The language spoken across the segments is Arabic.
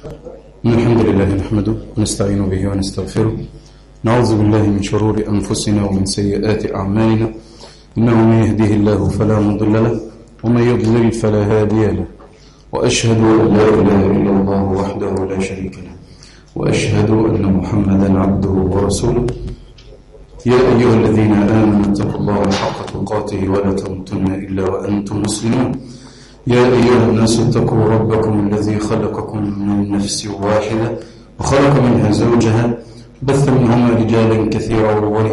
الحمد لله نحمده ونستعين به ونستغفره، نعوذ بالله من شرور أنفسنا ومن سيئات أعمالنا، إنه من يهده الله فلا مضل له ومن يضلل فلا هادي له، وأشهد أن لا إله إلا الله وحده لا شريك له، وأشهد أن محمدا عبده ورسوله. يا أيها الذين آمنوا اتقوا الله حق تقاته ولا تموتن إلا وأنتم مسلمون. يا أيها الناس اتقوا ربكم الذي خلقكم من نفس واحدة وخلق منها زوجها، بث منهما رجالا كثيرا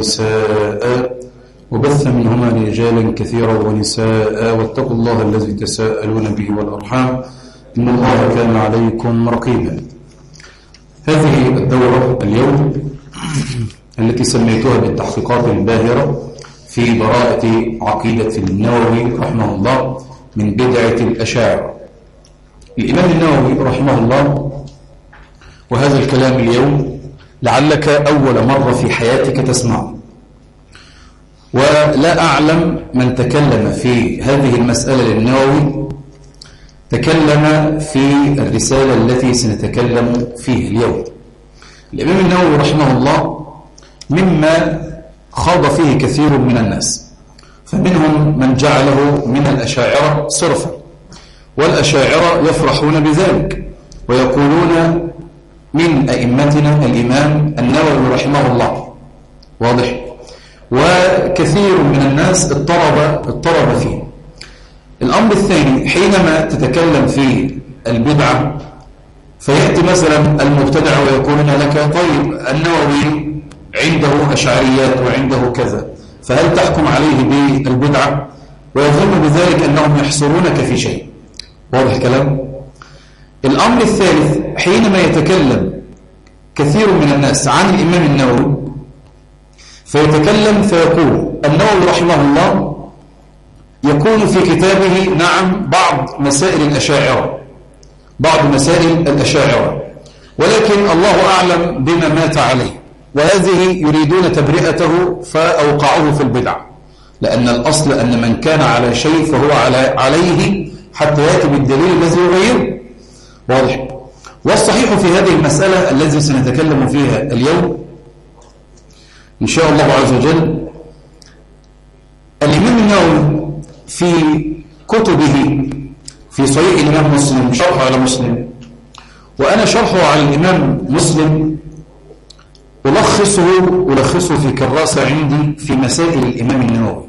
ونساء واتقوا الله الذي تساءلون به والأرحام إن الله كان عليكم رقيبا. هذه الدورة اليوم التي سميتها بالتحقيقات الباهرة في براءة عقيدة النووي رحمه الله من بدعة الأشاعرة. الإمام النووي رحمه الله، وهذا الكلام اليوم لعلك أول مرة في حياتك تسمعه، ولا أعلم من تكلم في هذه المسألة للنووي تكلم في الرسالة التي سنتكلم فيها اليوم. الإمام النووي رحمه الله مما خاض فيه كثير من الناس، فمنهم من جعله من الأشاعرة صرفا، والأشاعرة يفرحون بذلك ويقولون من أئمتنا الإمام النووي رحمه الله، واضح؟ وكثير من الناس اضطرب فيه. الأمر الثاني، حينما تتكلم في البدعة فيأتي مثلا المبتدع ويقولون لك طيب النووي عنده أشعريات وعنده كذا، فهل تحكم عليه بالبدعة؟ ويظن بذلك أنهم يحصرونك في شيء، واضح الكلام؟ الأمر الثالث، حينما يتكلم كثير من الناس عن الإمام النووي فيتكلم فيقول النووي رحمه الله يكون في كتابه نعم بعض مسائل الأشاعرة، ولكن الله أعلم بما مات عليه، وهذه يريدون تبرئته فأوقعوه في البدع، لأن الأصل أن من كان على شيء فهو عليه حتى يأتي بالدليل الذي يغيره، واضح؟ والصحيح في هذه المسألة التي سنتكلم فيها اليوم إن شاء الله عز وجل، الإمام النووي في كتبه في صحيح الإمام مسلم شرحه على مسلم، وأنا شرحه على الإمام مسلم ألخصه في كراسة عندي في مسائل الإمام النووي،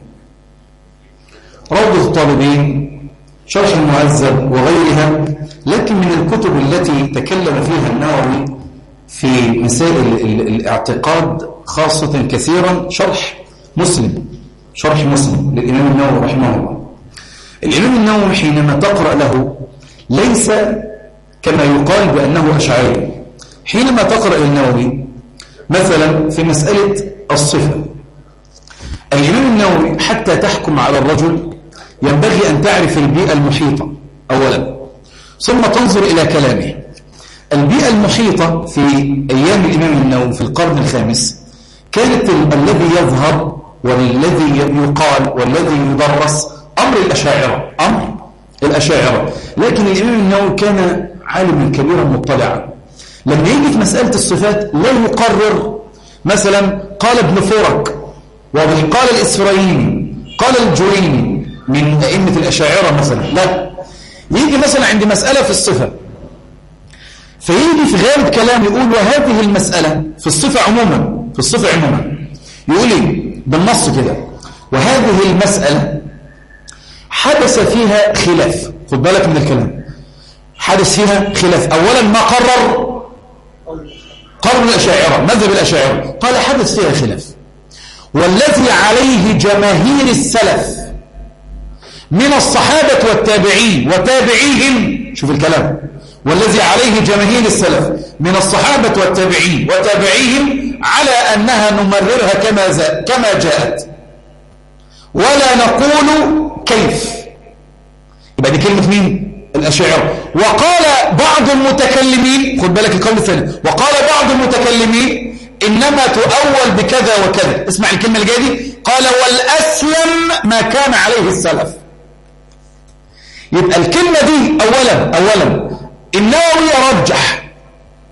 روضة الطالبين، شرح المهذب وغيرها. لكن من الكتب التي تكلم فيها النووي في مسائل الاعتقاد خاصة كثيرا شرح مسلم للإمام النووي رحمه الله. الإمام النووي حينما تقرأ له ليس كما يقال بأنه أشعري. حينما تقرأ النووي مثلا في مسألة الصفة، الإمام النووي حتى تحكم على الرجل ينبغي أن تعرف البيئة المحيطة أولا، ثم تنظر إلى كلامه. البيئة المحيطة في أيام الإمام النووي في القرن الخامس كانت الذي يظهر والذي يقال والذي يدرس أمر الأشاعرة. لكن الإمام النووي كان عالما كبيرا مطلعا، لما يجي في مسألة الصفات لا يقرر مثلا قال ابن فرق وقال الإسفرايني قال الجويني من أئمة الأشاعرة مثلا، لا، يجي مثلا عند مسألة في الصفة فيجي في غالب كلام يقول وهذه المسألة في الصفة عموما يقول ايه بالنص كده، وهذه المسألة حدث فيها خلاف. خد بالك من الكلام، حدث فيها خلاف. أولا ما قرر الأشاعرة مذهب الأشاعرة، قال حدث فيها خلاف، والذي عليه جماهير السلف من الصحابة والتابعين وتابعيهم، شوف الكلام، والذي عليه جماهير السلف من الصحابة والتابعين وتابعيهم على أنها نمررها كما جاءت ولا نقول كيف. يبقى دي كلمة مين؟ الأشاعرة. وقال بعض المتكلمين، خد بالك القول الثاني، وقال بعض المتكلمين إنما تؤول بكذا وكذا. اسمع الكلمة اللي جايه دي، قال والأسلم ما كان عليه السلف. يبقى الكلمة دي أولا النووي يرجح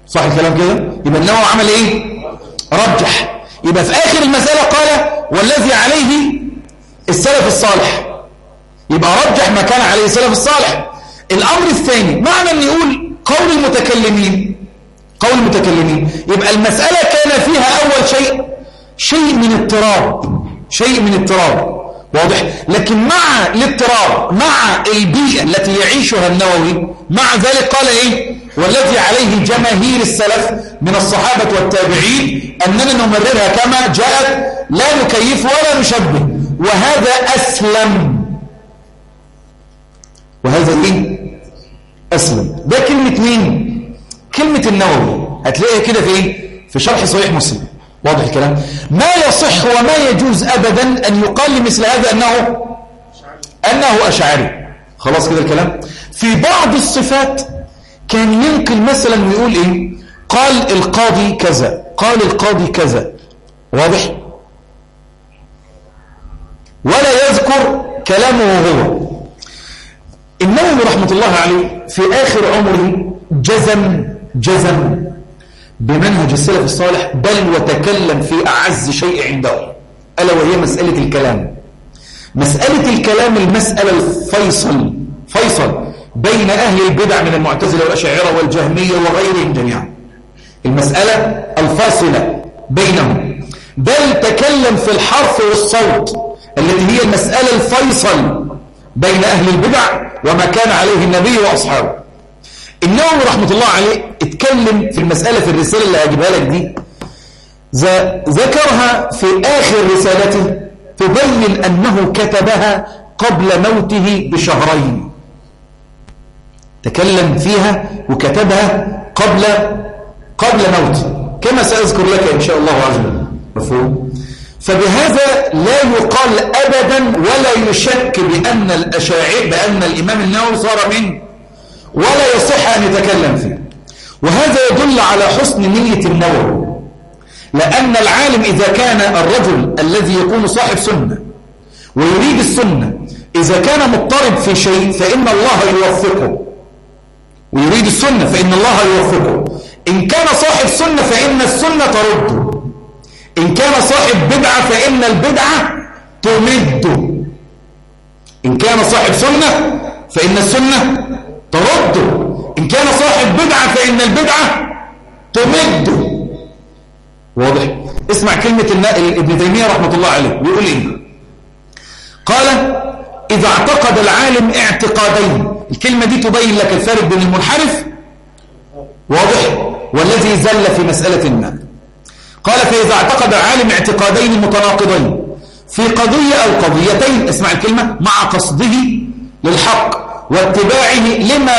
صح الكلام كده؟ يبقى النووي عمل ايه؟ رجح. يبقى في آخر المسألة قال والذي عليه السلف الصالح، يبقى رجح ما كان عليه السلف الصالح. الأمر الثاني معنى أن يقول قول المتكلمين، يبقى المسألة كان فيها أول شيء من اضطراب، واضح؟ لكن مع الاضطراب، مع البيئة التي يعيشها النووي، مع ذلك قال ايه؟ والذي عليه جماهير السلف من الصحابة والتابعين أننا نمررها كما جاءت لا نكيف ولا نشبه، وهذا أسلم. وهذا ايه؟ أسلم. ده كلمة مين؟ كلمة النووي. هتلاقيها كده في ايه؟ في شرح صحيح مسلم. واضح الكلام؟ ما يصح وما يجوز أبدا أن يقال لمثل هذا أنه أشعري. خلاص كده الكلام؟ في بعض الصفات كان ينقل مثلا ويقول إيه؟ قال القاضي كذا، قال القاضي كذا. واضح؟ ولا يذكر كلامه هو. النووي رحمة الله عليه في آخر عمره جزم بمنهج السلف الصالح، بل وتكلم في أعز شيء عنده، ألا وهي مسألة الكلام. مسألة الكلام المسألة فيصل بين أهل البدع من المعتزلة والأشاعرة والجهمية وغيرهم جميعا، المسألة الفاصلة بينهم. بل تكلم في الحرف والصوت التي هي المسألة الفيصل بين أهل البدع وما كان عليه النبي وأصحابه. النووي رحمة الله عليه اتكلم في المسألة في الرسالة اللي هجيبها لك دي، ذكرها في آخر رسالته، تبين أنه كتبها قبل موته بشهرين. تكلم فيها وكتبها قبل موته، كما سأذكر لك إن شاء الله عز وجل. مفهوم؟ فبهذا لا يقال أبدا ولا يشك بأن الإمام النووي صار منه، ولا يصح أن يتكلم فيه. وهذا يدل على حسن نية النووي، لأن العالم إذا كان الرجل الذي يكون صاحب سنة ويريد السنة، إذا كان مضطرب في شيء فإن الله يوفقه، ويريد السنة فإن الله يوفقه. إن كان صاحب سنة فإن السنة ترده، إن كان صاحب بدعة فإن البدعة تمده. إن كان صاحب سنة فإن السنة ترده، إن كان صاحب بدعة فإن البدعة تمده. واضح؟ اسمع كلمة ابن تيمية رحمة الله عليه بيقول إيه؟ قال إذا اعتقد العالم اعتقادين، الكلمة دي تبين لك الفارق بين المنحرف واضح والذي زل في مسألة ما. قال فإذا اعتقد العالم اعتقادين متناقضين في قضية أو قضيتين، اسمع الكلمة، مع قصده للحق واتباعه لما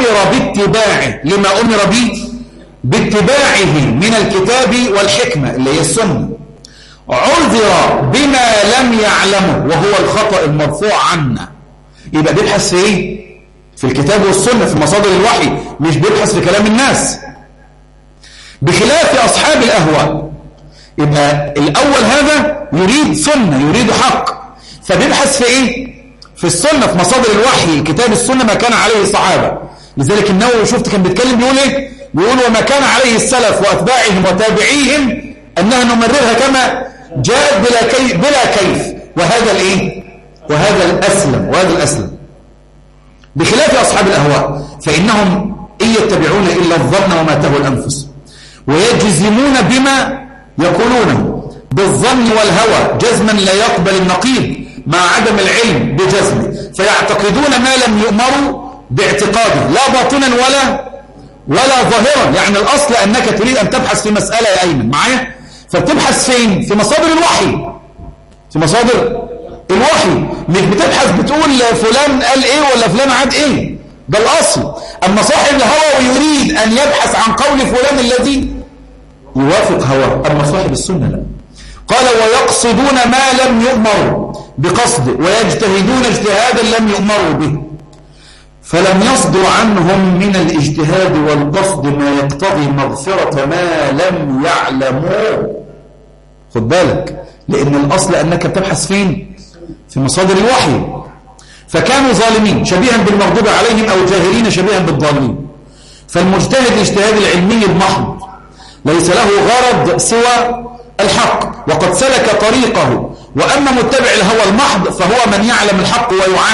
أمر باتباعه من الكتاب والحكمة اللي هي السنة، عذر بما لم يعلمه وهو الخطأ المرفوع عنا. يبقى بيبحث في ايه؟ في الكتاب والسنة، في مصادر الوحي، مش بيبحث في كلام الناس، بخلاف أصحاب الأهواء. يبقى الأول هذا يريد سنة، يريد حق، فبيبحث في ايه؟ في السنة، في مصادر الوحي، الكتاب السنة ما كان عليه الصحابة. لذلك النووي شفت كان بيتكلم بيقول ايه؟ بيقول وما كان عليه السلف وأتباعهم وتابعيهم أنها نمررها كما جاءت بلا كيف. وهذا الايه؟ وهذا الأسلم بخلاف أصحاب الأهواء، فإنهم إن يتبعون إلا الظن وما تهوى الأنفس، ويجزمون بما يقولونه بالظن والهوى جزما لا يقبل النقيض مع عدم العلم بجزمه، فيعتقدون ما لم يؤمروا باعتقاده لا باطنا ولا ظاهرا. يعني الأصل أنك تريد أن تبحث في مسألة يا أيمن معايا، فبتبحث فين؟ في مصادر الوحي، في مصادر الوحي، مش بتبحث بتقول فلان قال ايه ولا فلان عاد ايه، ده الأصل. أما صاحب الهوى ويريد أن يبحث عن قول فلان الذي يوافق هواه، أما صاحب السنة لا. قال ويقصدون ما لم يؤمروا بقصد ويجتهدون اجتهادا لم يؤمروا به، فلم يصدر عنهم من الاجتهاد والقصد ما يقتضي مغفرة ما لم يعلموا. خد بالك، لأن الأصل أنك تبحث فين؟ في مصادر الوحي. فكانوا ظالمين شبيها بالمغضوب عليهم أو جاهلين شبيها بالظالمين، فالمجتهد الاجتهاد العلمي المحض ليس له غرض سوى الحق وقد سلك طريقه. وأما متبع الهوى المحض فهو من يعلم الحق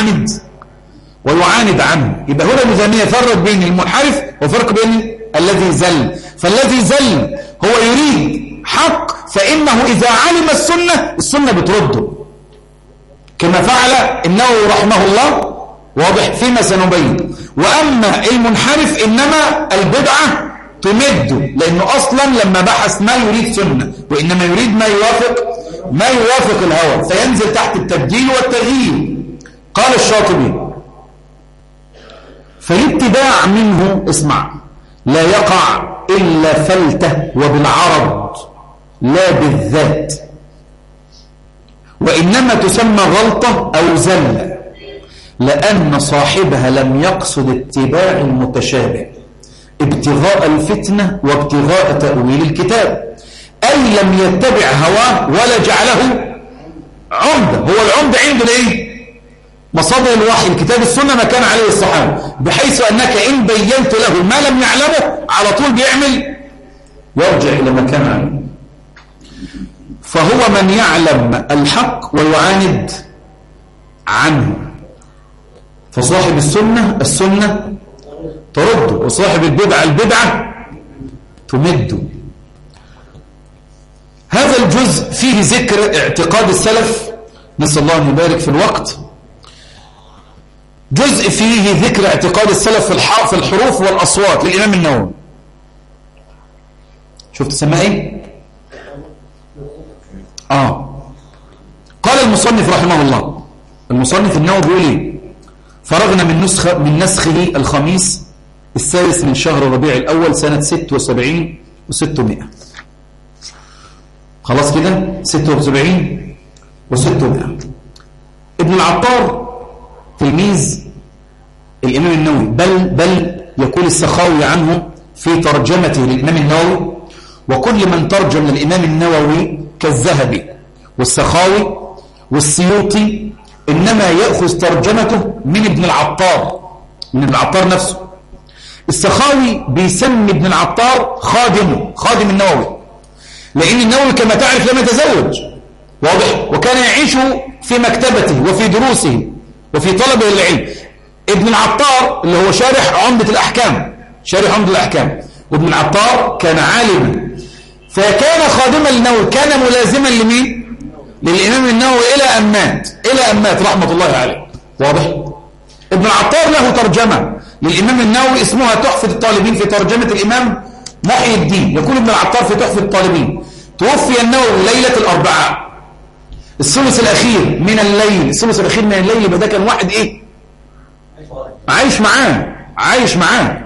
ويعاند عنه. يبقى هنا الميزانية فرق بين المنحرف وفرق بين الذي زل. فالذي زل هو يريد حق، فإنه إذا علم السنة بترده كما فعل النووي رحمه الله، واضح فيما سنبين. وأما المنحرف إنما البدعة تمد، لأنه أصلا لما بحث ما يريد سنة، وإنما يريد ما يوافق الهوى، فينزل تحت التبديل والتغيير. قال الشاطبي: فالاتباع منه اسمع لا يقع إلا فلته وبالعرض لا بالذات، وإنما تسمى غلطة أو زلة لأن صاحبها لم يقصد اتباع المتشابه ابتغاء الفتنة وابتغاء تأويل الكتاب، أي لم يتبع هواه ولا جعله عمدة. هو العمدة عنده إيه؟ مصادر الوحي الكتاب السنة ما كان عليه الصحابة، بحيث أنك إن بينت له ما لم يعلمه على طول يرجع إلى ما كان عليه. فهو من يعلم الحق ويعاند عنه، فصاحب السنة ترده، وصاحب البدعة تمده. هذا الجزء فيه ذكر اعتقاد السلف، نسأل الله أن يبارك في الوقت. جزء فيه ذكر اعتقاد السلف في الحروف والأصوات للإمام النووي. شفت تسمى ايه؟ قال المصنف رحمه الله، المصنف النووي بيقول ايه؟ فرغنا من نسخه الخميس الثالث من شهر ربيع الأول سنة 76 و600. خلاص كده 76 و600. ابن العطار تلميذ الإمام النووي، بل يقول السخاوي عنه في ترجمته للإمام النووي: وكل من ترجم للإمام النووي كالذهبي والسخاوي والسيوطي إنما يأخذ ترجمته من ابن العطار نفسه. السخاوي بيسمي ابن العطار خادم النووي، لأن النووي كما تعرف لم يتزوج، واضح، وكان يعيش في مكتبته وفي دروسه وفي طلبه العلم. ابن العطار اللي هو شارح عمدة الأحكام، وابن العطار كان عالما، فكان خادما للنووي، كان ملازما لمين؟ للإمام النووي إلى أن مات رحمة الله عليه، واضح. ابن العطار له ترجمة للإمام النووي اسمها تحفة الطالبين في ترجمة الإمام محي الدين. يقول ابن العطار في تحفة الطالبين: توفي النووي ليلة الأربعاء الثلث الأخير من الليل. يبقى ده كان واحد إيه؟ عايش معاه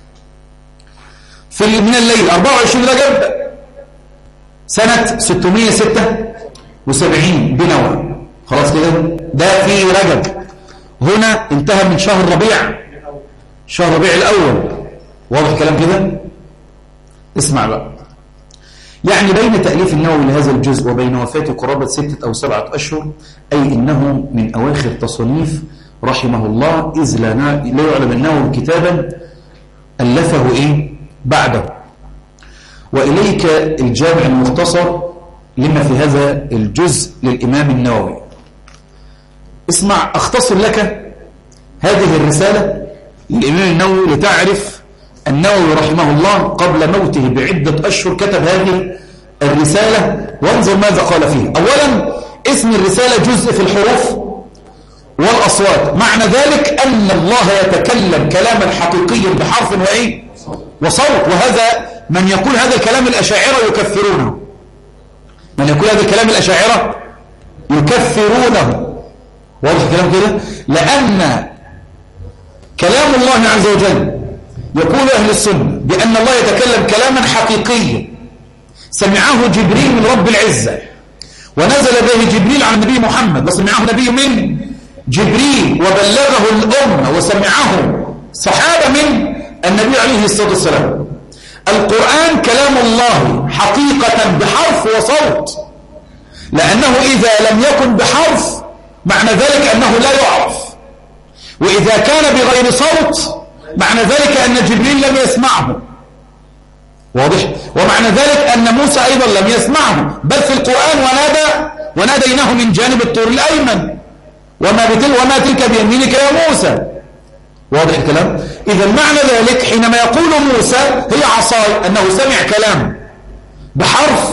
من الليل 24 رجب سنة 676 بنوى. خلاص كده، ده في رجب. هنا انتهى من شهر ربيع الأول، واضح كلام كده؟ اسمع بقى. يعني بين تأليف النووي لهذا الجزء وبين وفاته قرابة 6 أو 7 أشهر، أي إنه من أواخر تصنيف رحمه الله، إذ لا يعلم النووي كتابا ألفه بعده. وإليك الجامع المختصر لما في هذا الجزء للإمام النووي. اسمع، أختصر لك هذه الرسالة للإمام النووي لتعرف النووي رحمه الله قبل موته بعدة أشهر كتب هذه الرسالة، وانظر ماذا قال فيه. أولا، اسم الرسالة جزء في الحروف والأصوات، معنى ذلك أن الله يتكلم كلاما حقيقيا بحرف وصوت. وهذا من يقول هذا الكلام الأشاعرة يكفرونه، واضح كلام كده؟ لأن كلام الله عز وجل يقول أهل السنة بأن الله يتكلم كلاما حقيقيا سمعه جبريل من رب العزة، ونزل به جبريل على النبي محمد، وسمعه نبي من جبريل وبلغه الأمة وسمعه صحابة من النبي عليه الصلاة والسلام. القرآن كلام الله حقيقة بحرف وصوت، لأنه إذا لم يكن بحرف معنى ذلك أنه لا يعرف، وإذا كان بغير صوت معنى ذلك أن جبريل لم يسمعه، واضح؟ ومعنى ذلك أن موسى أيضا لم يسمعه، بل في القرآن وناديناه من جانب الطور الأيمن وما تلك بيمينك يا موسى، واضح الكلام؟ إذا معنى ذلك حينما يقول موسى هي عصاي أنه سمع كلام بحرف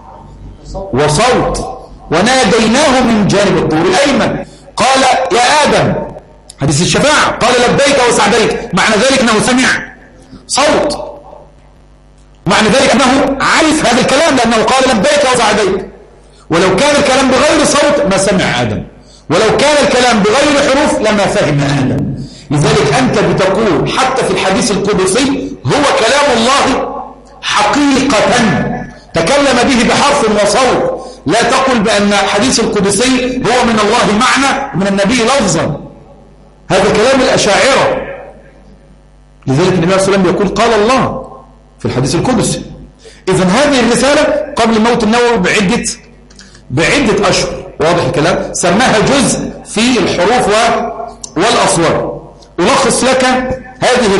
وصوت، وناديناه من جانب الطور الأيمن. قال يا آدم، حديث الشفاعة، قال لبيك وسعديك، معنى ذلك أنه سمع صوت، معنى ذلك أنه عرف هذا الكلام لأنه قال لبيك وسعديك. ولو كان الكلام بغير صوت ما سمع آدم، ولو كان الكلام بغير حروف لما فهم آدم. لذلك أنت بتقول حتى في الحديث القدسي هو كلام الله حقيقة تكلم به بحرف وصوت، لا تقل بأن الحديث القدسي هو من الله معنى ومن النبي لفظا، هذا كلام الأشاعرة. لذلك النبي صلى الله عليه وسلم يقول قال الله في الحديث القدسي. إذن هذه الرسالة قبل موت النووي بعدة أشهر، واضح الكلام، سماها جزء في الحروف والأصوات. ألخص لك هذه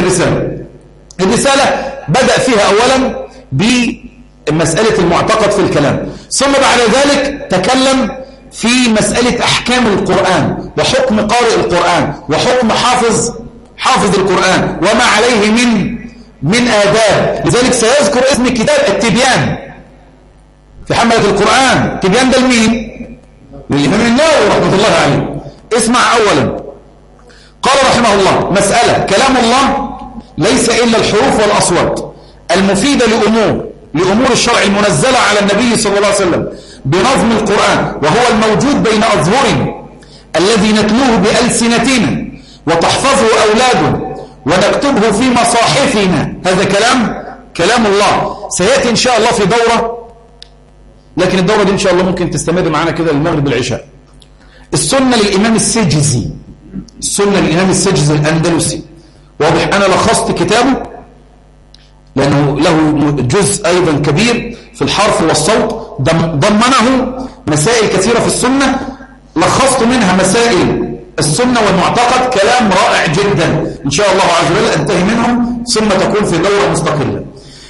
الرسالة بدأ فيها أولا بمسألة المعتقد في الكلام، ثم بعد ذلك تكلم في مسألة أحكام القرآن وحكم قارئ القرآن وحكم حافظ القرآن وما عليه من آداب. لذلك سيذكر اسم كتاب التبيان في حملة القرآن. تبيان ده لمين؟ للإمام النووي رحمة الله عليه. اسمع أولا، قال رحمه الله: مسألة كلام الله ليس إلا الحروف والأصوات المفيدة لأمور الشرع المنزلة على النبي صلى الله عليه وسلم بنظم القرآن، وهو الموجود بين أظهرنا الذي نتلوه بألسنتنا وتحفظه أولادنا ونكتبه في مصاحفنا. هذا كلام الله. سيأتي إن شاء الله في دورة، لكن الدورة دي إن شاء الله ممكن تستمر معنا كده المغرب والعشاء. السنة للإمام السجزي، الأندلسي، واضح. أنا لخصت كتابه لأنه له جزء أيضا كبير في الحرف والصوت، ضمنه مسائل كثيرة في السنة، لخصت منها مسائل السنة والمعتقد، كلام رائع جدا إن شاء الله عز وجل أنتهي منهم ثم تكون في دورة مستقلة.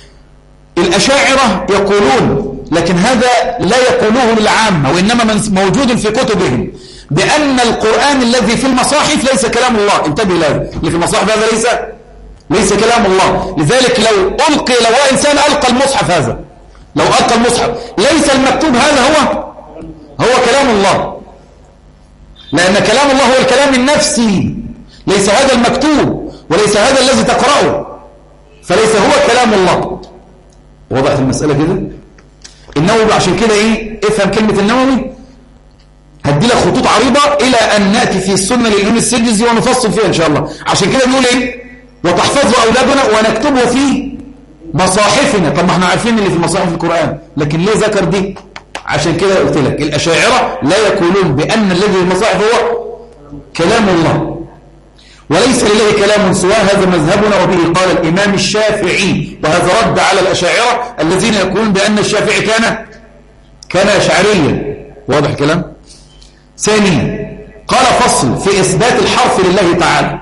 الأشاعرة يقولون، لكن هذا لا يقولوه للعامة وإنما موجود في كتبهم، بأن القرآن الذي في المصاحف ليس كلام الله. انتبه له، اللي في المصاحف هذا ليس كلام الله. لذلك لو إنسان ألقى المصحف هذا، لو ألقى المصحف ليس المكتوب هذا هو كلام الله، لأن كلام الله هو الكلام النفسي، ليس هذا المكتوب وليس هذا الذي تقرأه، فليس هو كلام الله. وضعت المسألة كده. النووي عشان كده افهم كلمة النووي، هدي لك خطوط عريضة إلى أن نأتي في السنة للإمام السجزي ونفصل فيها إن شاء الله. عشان كده بيقول وتحفظه أولادنا ونكتبه في مصاحفنا. طب ما احنا عارفين اللي في المصاحف القرآن، لكن ليه ذكر دي؟ عشان كده قلت لك الأشاعرة لا يقولون بأن الذي في المصاحف هو كلام الله، وليس لله كلام سواه. هذا مذهبنا، وبه قال الإمام الشافعي، وهذا رد على الأشاعرة الذين يقولون بأن الشافعي كان أشعريا. واضح الكلام؟ ثانيا قال: فصل في إثبات الحرف لله تعالى،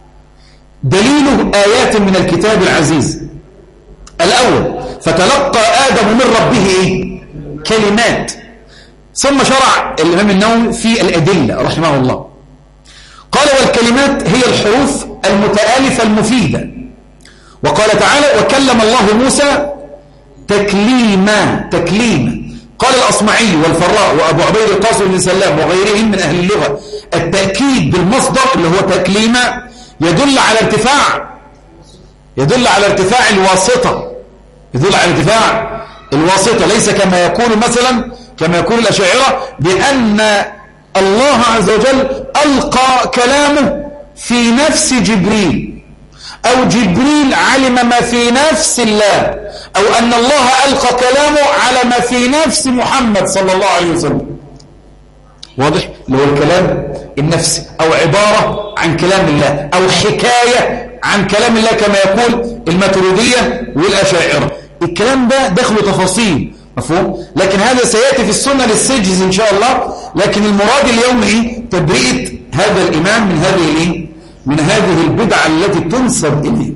دليله آيات من الكتاب العزيز. الأول: فتلقى آدم من ربه كلمات. ثم شرع الإمام النووي في الأدلة رحمه الله، قال: والكلمات هي الحروف المتآلفة المفيدة. وقال تعالى: وكلم الله موسى تكليما. قال الأصمعي والفراء وأبو عبيد القاسم بن سلام وغيرهم من أهل اللغة: التأكيد بالمصدر اللي هو تكليما يدل على ارتفاع الواسطة، ليس كما يقول الأشاعرة بأن الله عز وجل ألقى كلامه في نفس جبريل، أو جبريل علم ما في نفس الله، أو أن الله ألقى كلامه على ما في نفس محمد صلى الله عليه وسلم. واضح؟ اللي هو الكلام النفسي، أو عبارة عن كلام الله، أو حكاية عن كلام الله كما يقول الماتريدية والأشاعرة. الكلام ده دخله تفاصيل، مفهوم؟ لكن هذا سيأتي في السنة للسجز إن شاء الله. لكن المراد اليوم تبرئة هذا الإمام من من هذه البدعة التي تنسب إليه.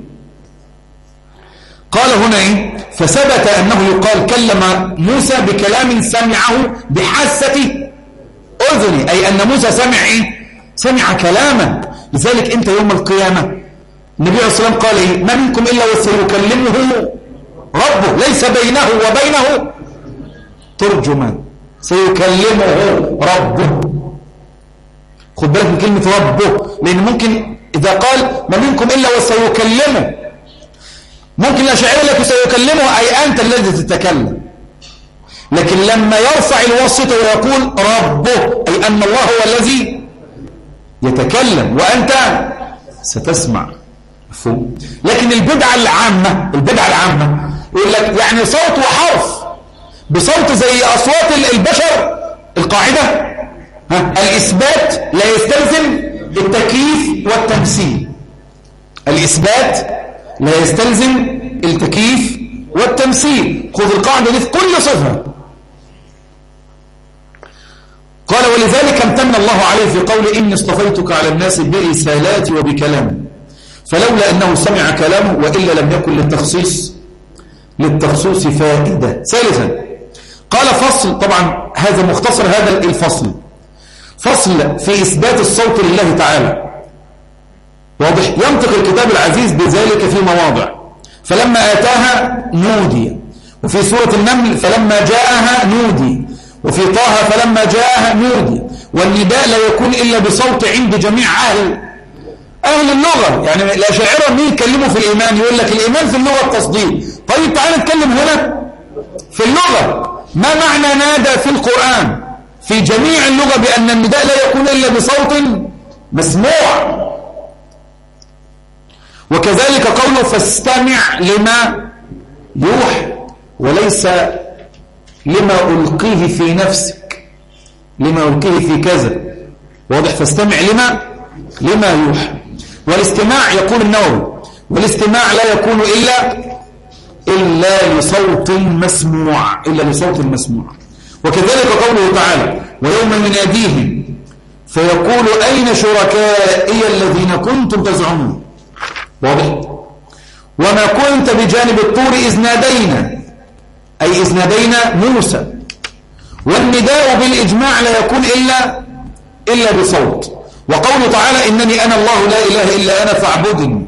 قال هنا إيه؟ فثبت أنه يقال كلم موسى بكلام سمعه بحاسة أذنه، أي أن موسى سمع إيه؟ سمع كلاما. لذلك أنت يوم القيامة النبي عليه الصلاة والسلام قال إيه؟ ما منكم إلا وسيكلمه ربه، ليس بينه وبينه ترجمان، سيكلمه ربه. خد بالك من كلمة ربه، لأن ممكن إذا قال ما منكم إلا وسيكلمه، ممكن الأشاعرة لك سيكلمه أي أنت الذي تتكلم، لكن لما يرفع الواسطة ويقول ربه أي أن الله هو الذي يتكلم وأنت ستسمع. مفهوم؟ لكن البدعة العامة يقول لك يعني صوت وحرف بصوت زي أصوات البشر. القاعدة الإثبات لا يستلزم التكييف والتمثيل. الإثبات لا يستلزم التكييف والتمثيل. خذ القاعدة دي في كل صفة. قال ولذلك امتن الله عليه في قوله إني اصطفيتك على الناس برسالاتي وبكلامي، فلولا أنه سمع كلامه وإلا لم يكن للتخصيص فائدة. ثالثا قال فصل، طبعا هذا مختصر هذا الفصل، فصل في إثبات الصوت لله تعالى. واضح؟ ينطق الكتاب العزيز بذلك في مواضع، فلما آتاها نودي، وفي سورة النمل فلما جاءها نودي، وفي طه فلما جاءها نودي. والنداء لا يكون إلا بصوت عند جميع أهل اللغة. يعني الأشاعرة مين يتكلموا في الإيمان؟ يقول لك الإيمان في اللغة التصديق. طيب تعال نتكلم هنا في اللغة. ما معنى نادى في القرآن في جميع اللغة بأن النداء لا يكون إلا بصوت مسموع؟ وكذلك قوله فاستمع لما يوحى، وليس لما ألقيه في نفسك، لما ألقيه في كذا. واضح؟ فاستمع لما يوحى. والاستماع يقول النووي والاستماع لا يكون إلا لصوت مسموع، وكذلك قوله تعالى ويوم يناديهم فيقول أين شركائي الذين كنتم تزعمون. واضح؟ وما كنت بجانب الطور إذ نادينا، أي إذ نادينا موسى. والنداء بالإجماع لا يكون إلا بصوت. وقوله تعالى إنني أنا الله لا إله إلا أنا فاعبدني.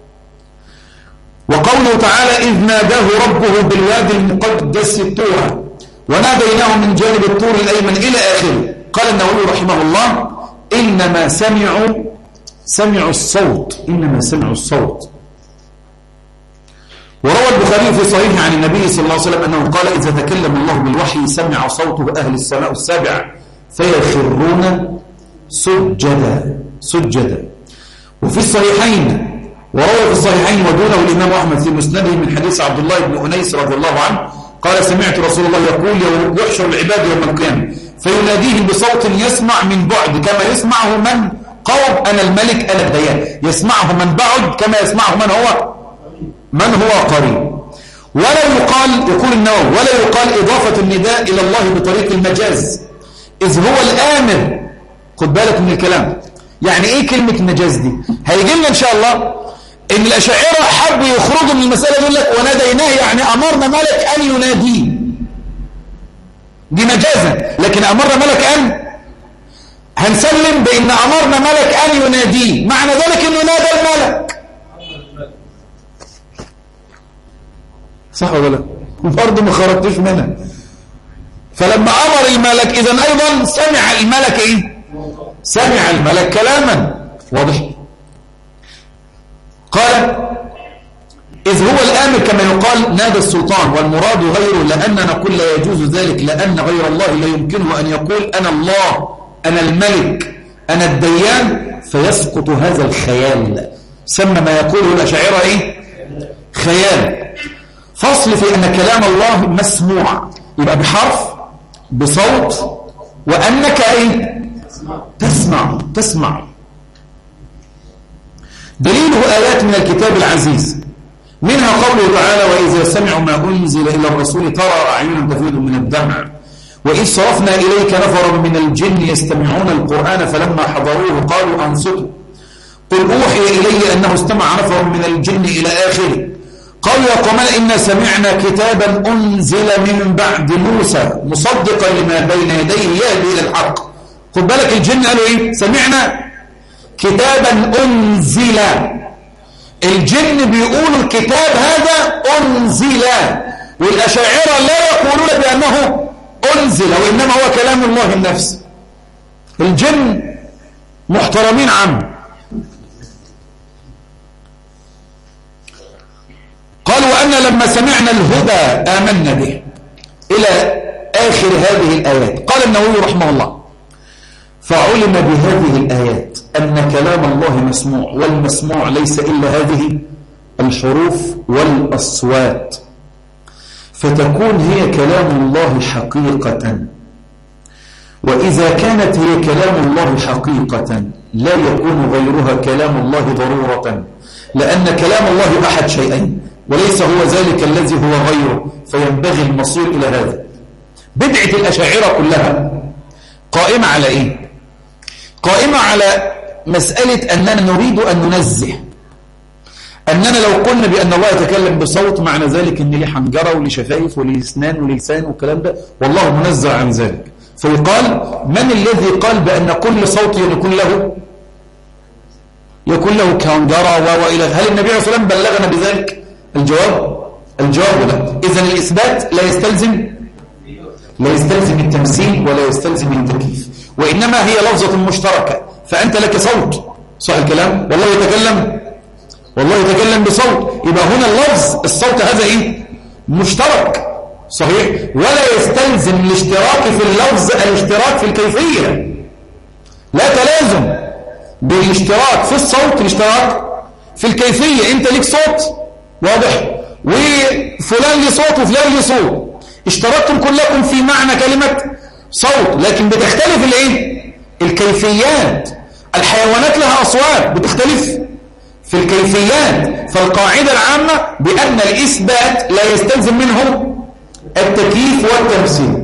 وقوله تعالى إذ ناداه ربه بالوادي المقدس طوى وناديناه من جانب الطور الأيمن إلى آخره. قال النووي رحمه الله إنما سمعوا الصوت. وروى البخاري في صحيح عن النبي صلى الله عليه وسلم أنه قال إذا تكلم الله بالوحي سمع صوته أهل السماء السابع فيخرون سجدا. وفي الصحيحين، وروى في الصحيحين ودونه الإمام أحمد في مسنده من حديث عبد الله بن أنيس رضي الله عنه قال سمعت رسول الله يقول يحشر العباد يوم القيامة فيناديهم بصوت يسمع من بعد كما يسمعه من قرب أنا الملك أنا الديان، يسمعه من بعد كما يسمعه من هو قريب. ولا يقال، يقول النووي ولا يقال إضافة النداء إلى الله بطريق المجاز إذ هو الآمر. خد بالك من الكلام. يعني إيه كلمة المجاز دي؟ هيجي لنا إن شاء الله إن الأشاعرة حبوا يخرجوا من المسألة يقول لك وناديناه يعني أمرنا ملك أن يناديه، دي مجازا. لكن أمرنا ملك أن، هنسلم بأن أمرنا ملك أن يناديه، معنى ذلك أنه نادى الملك، صح ولا لا؟ برضه ما خرجتش منها. فلما أمر الملك إذن أيضا سمع الملك إيه؟ سمع الملك كلاما. واضح؟ قال إذ هو الآمر كما يقال نادى السلطان، والمراد غيره لأننا نقول لا يجوز ذلك لأن غير الله لا يمكنه أن يقول أنا الله أنا الملك أنا الديان، فيسقط هذا الخيال. سمى ما يقوله الأشاعرة إيه؟ خيال. فصل في أن كلام الله مسموع، يبقى بحرف بصوت وأنك إيه؟ تسمع. دليله آيات من الكتاب العزيز، منها قوله تعالى وإذا سمعوا ما أنزل إلى الرسول ترى أعينهم تفيض من الدمع وإذ صرفنا إليك نفرا من الجن يستمعون القرآن فلما حضروه قالوا أنصتوا قل أوحي إلي أنه استمع نفر من الجن إلى آخره. قالوا يا قومنا إنا سمعنا كتابا أنزل من بعد موسى مصدقا لما بين يديه يهدي إلى الحق. خد بالك الجن قالوا إيه؟ سمعنا كتابا أنزل. الجن بيقولوا الكتاب هذا أنزل، والأشاعرة لا يقولون بأنه أنزل وإنما هو كلام الله النفس. الجن محترمين عم. قالوا وأن لما سمعنا الهدى آمنا به إلى آخر هذه الآيات. قال النووي رحمه الله فعلم بهذه الآيات أن كلام الله مسموع، والمسموع ليس إلا هذه الحروف والأصوات، فتكون هي كلام الله حقيقة. وإذا كانت هي كلام الله حقيقة لا يكون غيرها كلام الله ضرورة، لأن كلام الله أحد شيئين وليس هو ذلك الذي هو غيره، فينبغي المصير إلى هذا. بدعة الأشاعرة كلها قائمة على إيه؟ قائمة على مسألة أننا نريد أن ننزه، أننا لو قلنا بأن الله يتكلم بصوت معنى ذلك أن ليه حنجرة وليه شفايف وليه اسنان وليه لسان والكلام ده، والله منزه عن ذلك. فيقال من الذي قال بأن كل صوت يكون له كهنجرة وإلى. هل النبي عليه الصلاة والسلام بلغنا بذلك؟ الجواب لا. إذن الإثبات لا يستلزم التمثيل ولا يستلزم التكييف، وإنما هي لفظة مشتركة. فأنت لك صوت، صح الكلام؟ والله يتكلم بصوت، يبقى هنا اللفظ الصوت هذا إيه؟ مشترك، صحيح؟ ولا يستلزم الاشتراك في اللفظ الاشتراك في الكيفية. لا تلازم بالاشتراك في الصوت الاشتراك في الكيفية. انت ليك صوت واضح، وفلان ليه صوت وفلان ليه صوت، اشتركتم كلكم في معنى كلمة صوت، لكن بتختلف الايه؟ الكيفيات. الحيوانات لها أصوات بتختلف في الكيفيات. فالقاعدة العامة بأن الإثبات لا يستلزم منه التكييف والتمثيل.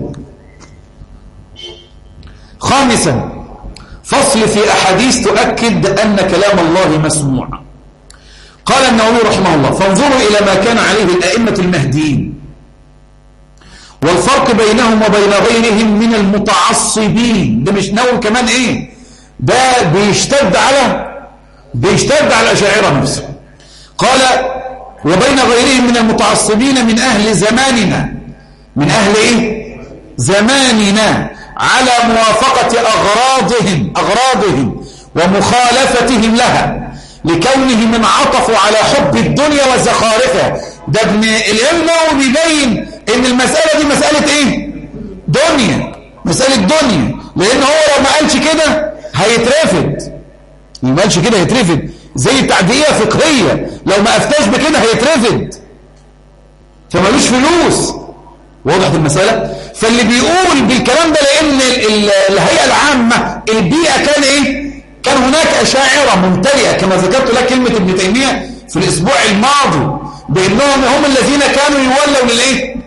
خامسا فصل في أحاديث تؤكد أن كلام الله مسموع. قال النووي رحمه الله فانظروا إلى ما كان عليه الأئمة المهديين والفرق بينهم وبين غيرهم من المتعصبين. ده مش نووي كمان ايه، ده بيشتد على الأشاعرة نفسه. قال وبين غيرهم من المتعصبين من أهل زماننا، من أهل إيه؟ زماننا، على موافقة أغراضهم ومخالفتهم لها لكونهم انعطفوا على حب الدنيا وزخارفها. ده ابن الإمام بيبين إن المسألة دي مسألة إيه؟ مسألة دنيا، لأن هو لو ما قالش كده هيترفد. ما قالش كده هيترفد، زي التعدية فقهية، لو ما أفتاش بكده هيترفد، فمالوش فلوس. واضح المسألة؟ فاللي بيقول بالكلام ده لأن الهيئة العامة البيئة كان إيه؟ كان هناك أشاعرة ممتلئة، كما ذكرت لك كلمة ابن تيمية في الأسبوع الماضي بأنهم هم الذين كانوا يولوا للإيه؟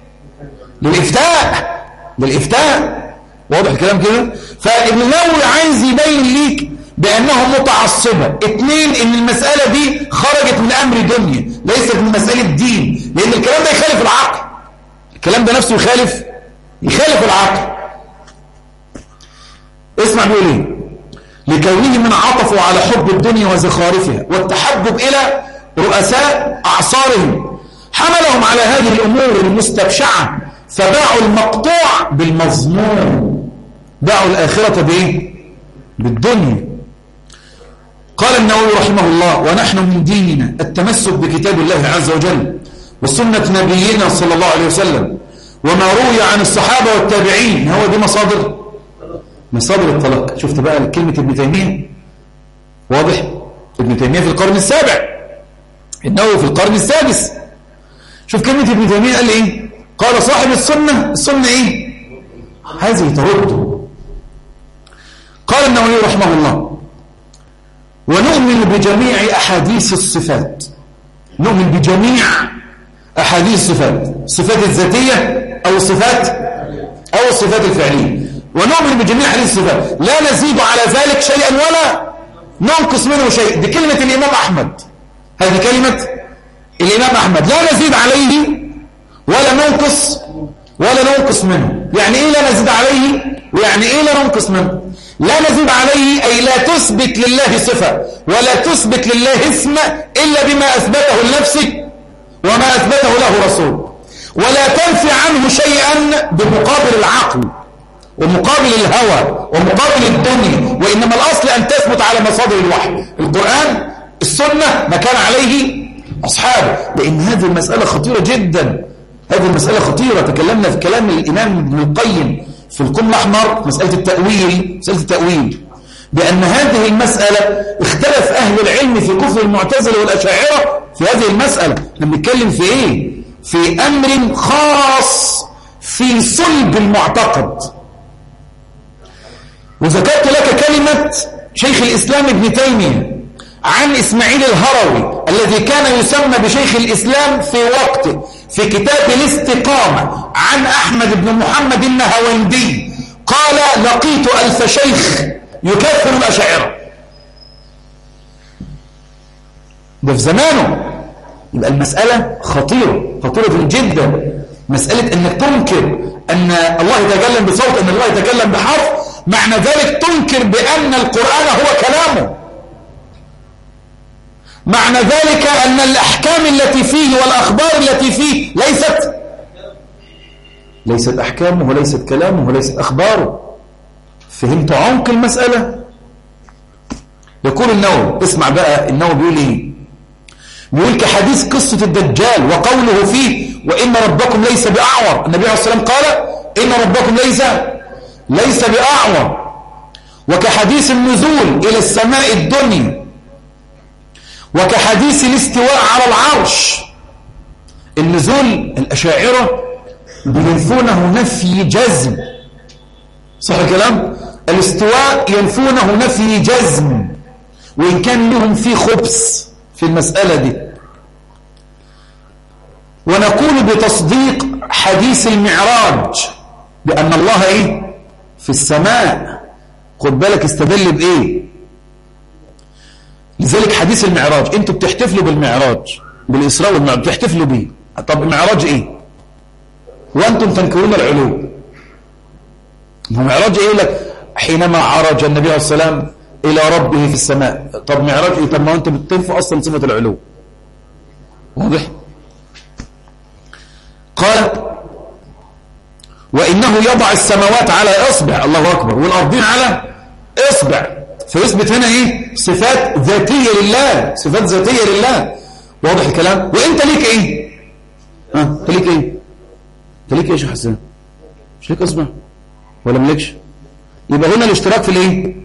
للإفتاء. واضح الكلام كده؟ فابن النووي عايز يبين ليك بأنهم متعصبة. 2 إن المسألة دي خرجت من أمر دنيا ليست من مسألة دين، لأن الكلام ده يخالف العقل. الكلام ده نفسه يخالف العقل. اسمع بيقول ايه؟ لكونهم انعطفوا على حب الدنيا وزخارفها والتحبب إلى رؤساء أعصارهم حملهم على هذه الأمور المستبشعة، فباعوا المقطوع بالمضمون، باعوا الآخرة بإيه؟ بالدنيا. قال النووي رحمه الله ونحن من ديننا التمسك بكتاب الله عز وجل وسنة نبينا صلى الله عليه وسلم وما روي عن الصحابة والتابعين. هو دي مصادر الطلاق. شفت بقى كلمة ابن تيمية؟ واضح؟ ابن تيمية في القرن السابع، النووي في القرن السادس. شوف كلمة ابن تيمية قال ايه؟ قال صاحب السنة ايه؟ هذه ترد. قال النووي رحمه الله ونؤمن بجميع أحاديث الصفات. نؤمن بجميع أحاديث الصفات، الصفات الذاتية أو الصفات الفعلية. ونؤمن بجميع أحاديث الصفات لا نزيد على ذلك شيئا ننقص منه شيء. دي كلمة الإمام أحمد، هذه كلمة الإمام أحمد، لا نزيد عليه ولا ننقص منه. يعني إيه لا نزيد عليه ويعني إيه لا ننقص منه؟ لا نزيد عليه أي لا تثبت لله صفة ولا تثبت لله اسم إلا بما أثبته لنفسه وما أثبته له رسول، ولا تنفي عنه شيئا بمقابل العقل ومقابل الهوى ومقابل الدنيا، وإنما الأصل أن تثبت على مصادر الوحي، القرآن السنة ما كان عليه أصحابه. لأن هذه المسألة خطيرة جدا، هذه المسألة خطيرة. تكلمنا في كلام الإمام ابن القيم في القم الأحمر مسألة التأويل بأن هذه المسألة اختلف أهل العلم في كفر المعتزلة والأشاعرة في هذه المسألة. لما نتكلم في إيه؟ في أمر خاص في صلب المعتقد. وذكرت لك كلمة شيخ الإسلام ابن تيمية عن إسماعيل الهروي الذي كان يسمى بشيخ الإسلام في وقته في كتاب الاستقامة عن أحمد بن محمد النهاوندي قال: لقيت 1000 شيخ يكفر الأشاعرة. ده في زمانه. يبقى المسألة خطيرة جدا. مسألة أنك تنكر أن الله يتكلم بصوت، أن الله يتكلم بحرف، معنى ذلك تنكر بأن القرآن هو كلامه. معنى ذلك أن الأحكام التي فيه والأخبار التي فيه ليست أحكامه وليست كلامه وليست أخباره. فهمت عمق المسألة؟ يقول النووي، اسمع بقى النووي بيقول إيه؟ بيقول كحديث قصة الدجال وقوله فيه: وإن ربكم ليس بأعور. النبي عليه الصلاة والسلام قال: إن ربكم ليس بأعور. وكحديث النزول إلى السماء الدنيا، وكحديث الاستواء على العرش. النزول الأشاعرة بينفونه نفي جزم، صح الكلام؟ الاستواء ينفونه نفي جزم، وإن كان لهم فيه خبث في المسألة دي. ونقول بتصديق حديث المعراج بأن الله إيه؟ في السماء. خد بالك استدل بإيه؟ لذلك حديث المعراج، انتوا بتحتفلوا بالمعراج، بالإسراء والمعراج بتحتفلوا بيه. طب المعراج إيه؟ وأنتم تنكرون العلو. هو معراج إيه؟ لك حينما عرج النبي عليه الصلاة والسلام إلى ربه في السماء. طب معراج إيه؟ طب ما أنتم بتنفوا أصلا صفة العلو. واضح؟ قال: وإنه يضع السماوات على إصبع، الله أكبر، والأرضين على إصبع. فيثبت هنا إيه؟ صفات ذاتية لله، صفات ذاتية لله. واضح الكلام؟ وإنت ليك إيه؟ أنت ليك إيه؟ أنت ليك إيه يا شيخ حسين؟ مش ليك إصبع ولا ملكش؟ يبقى هنا الاشتراك في الإيه؟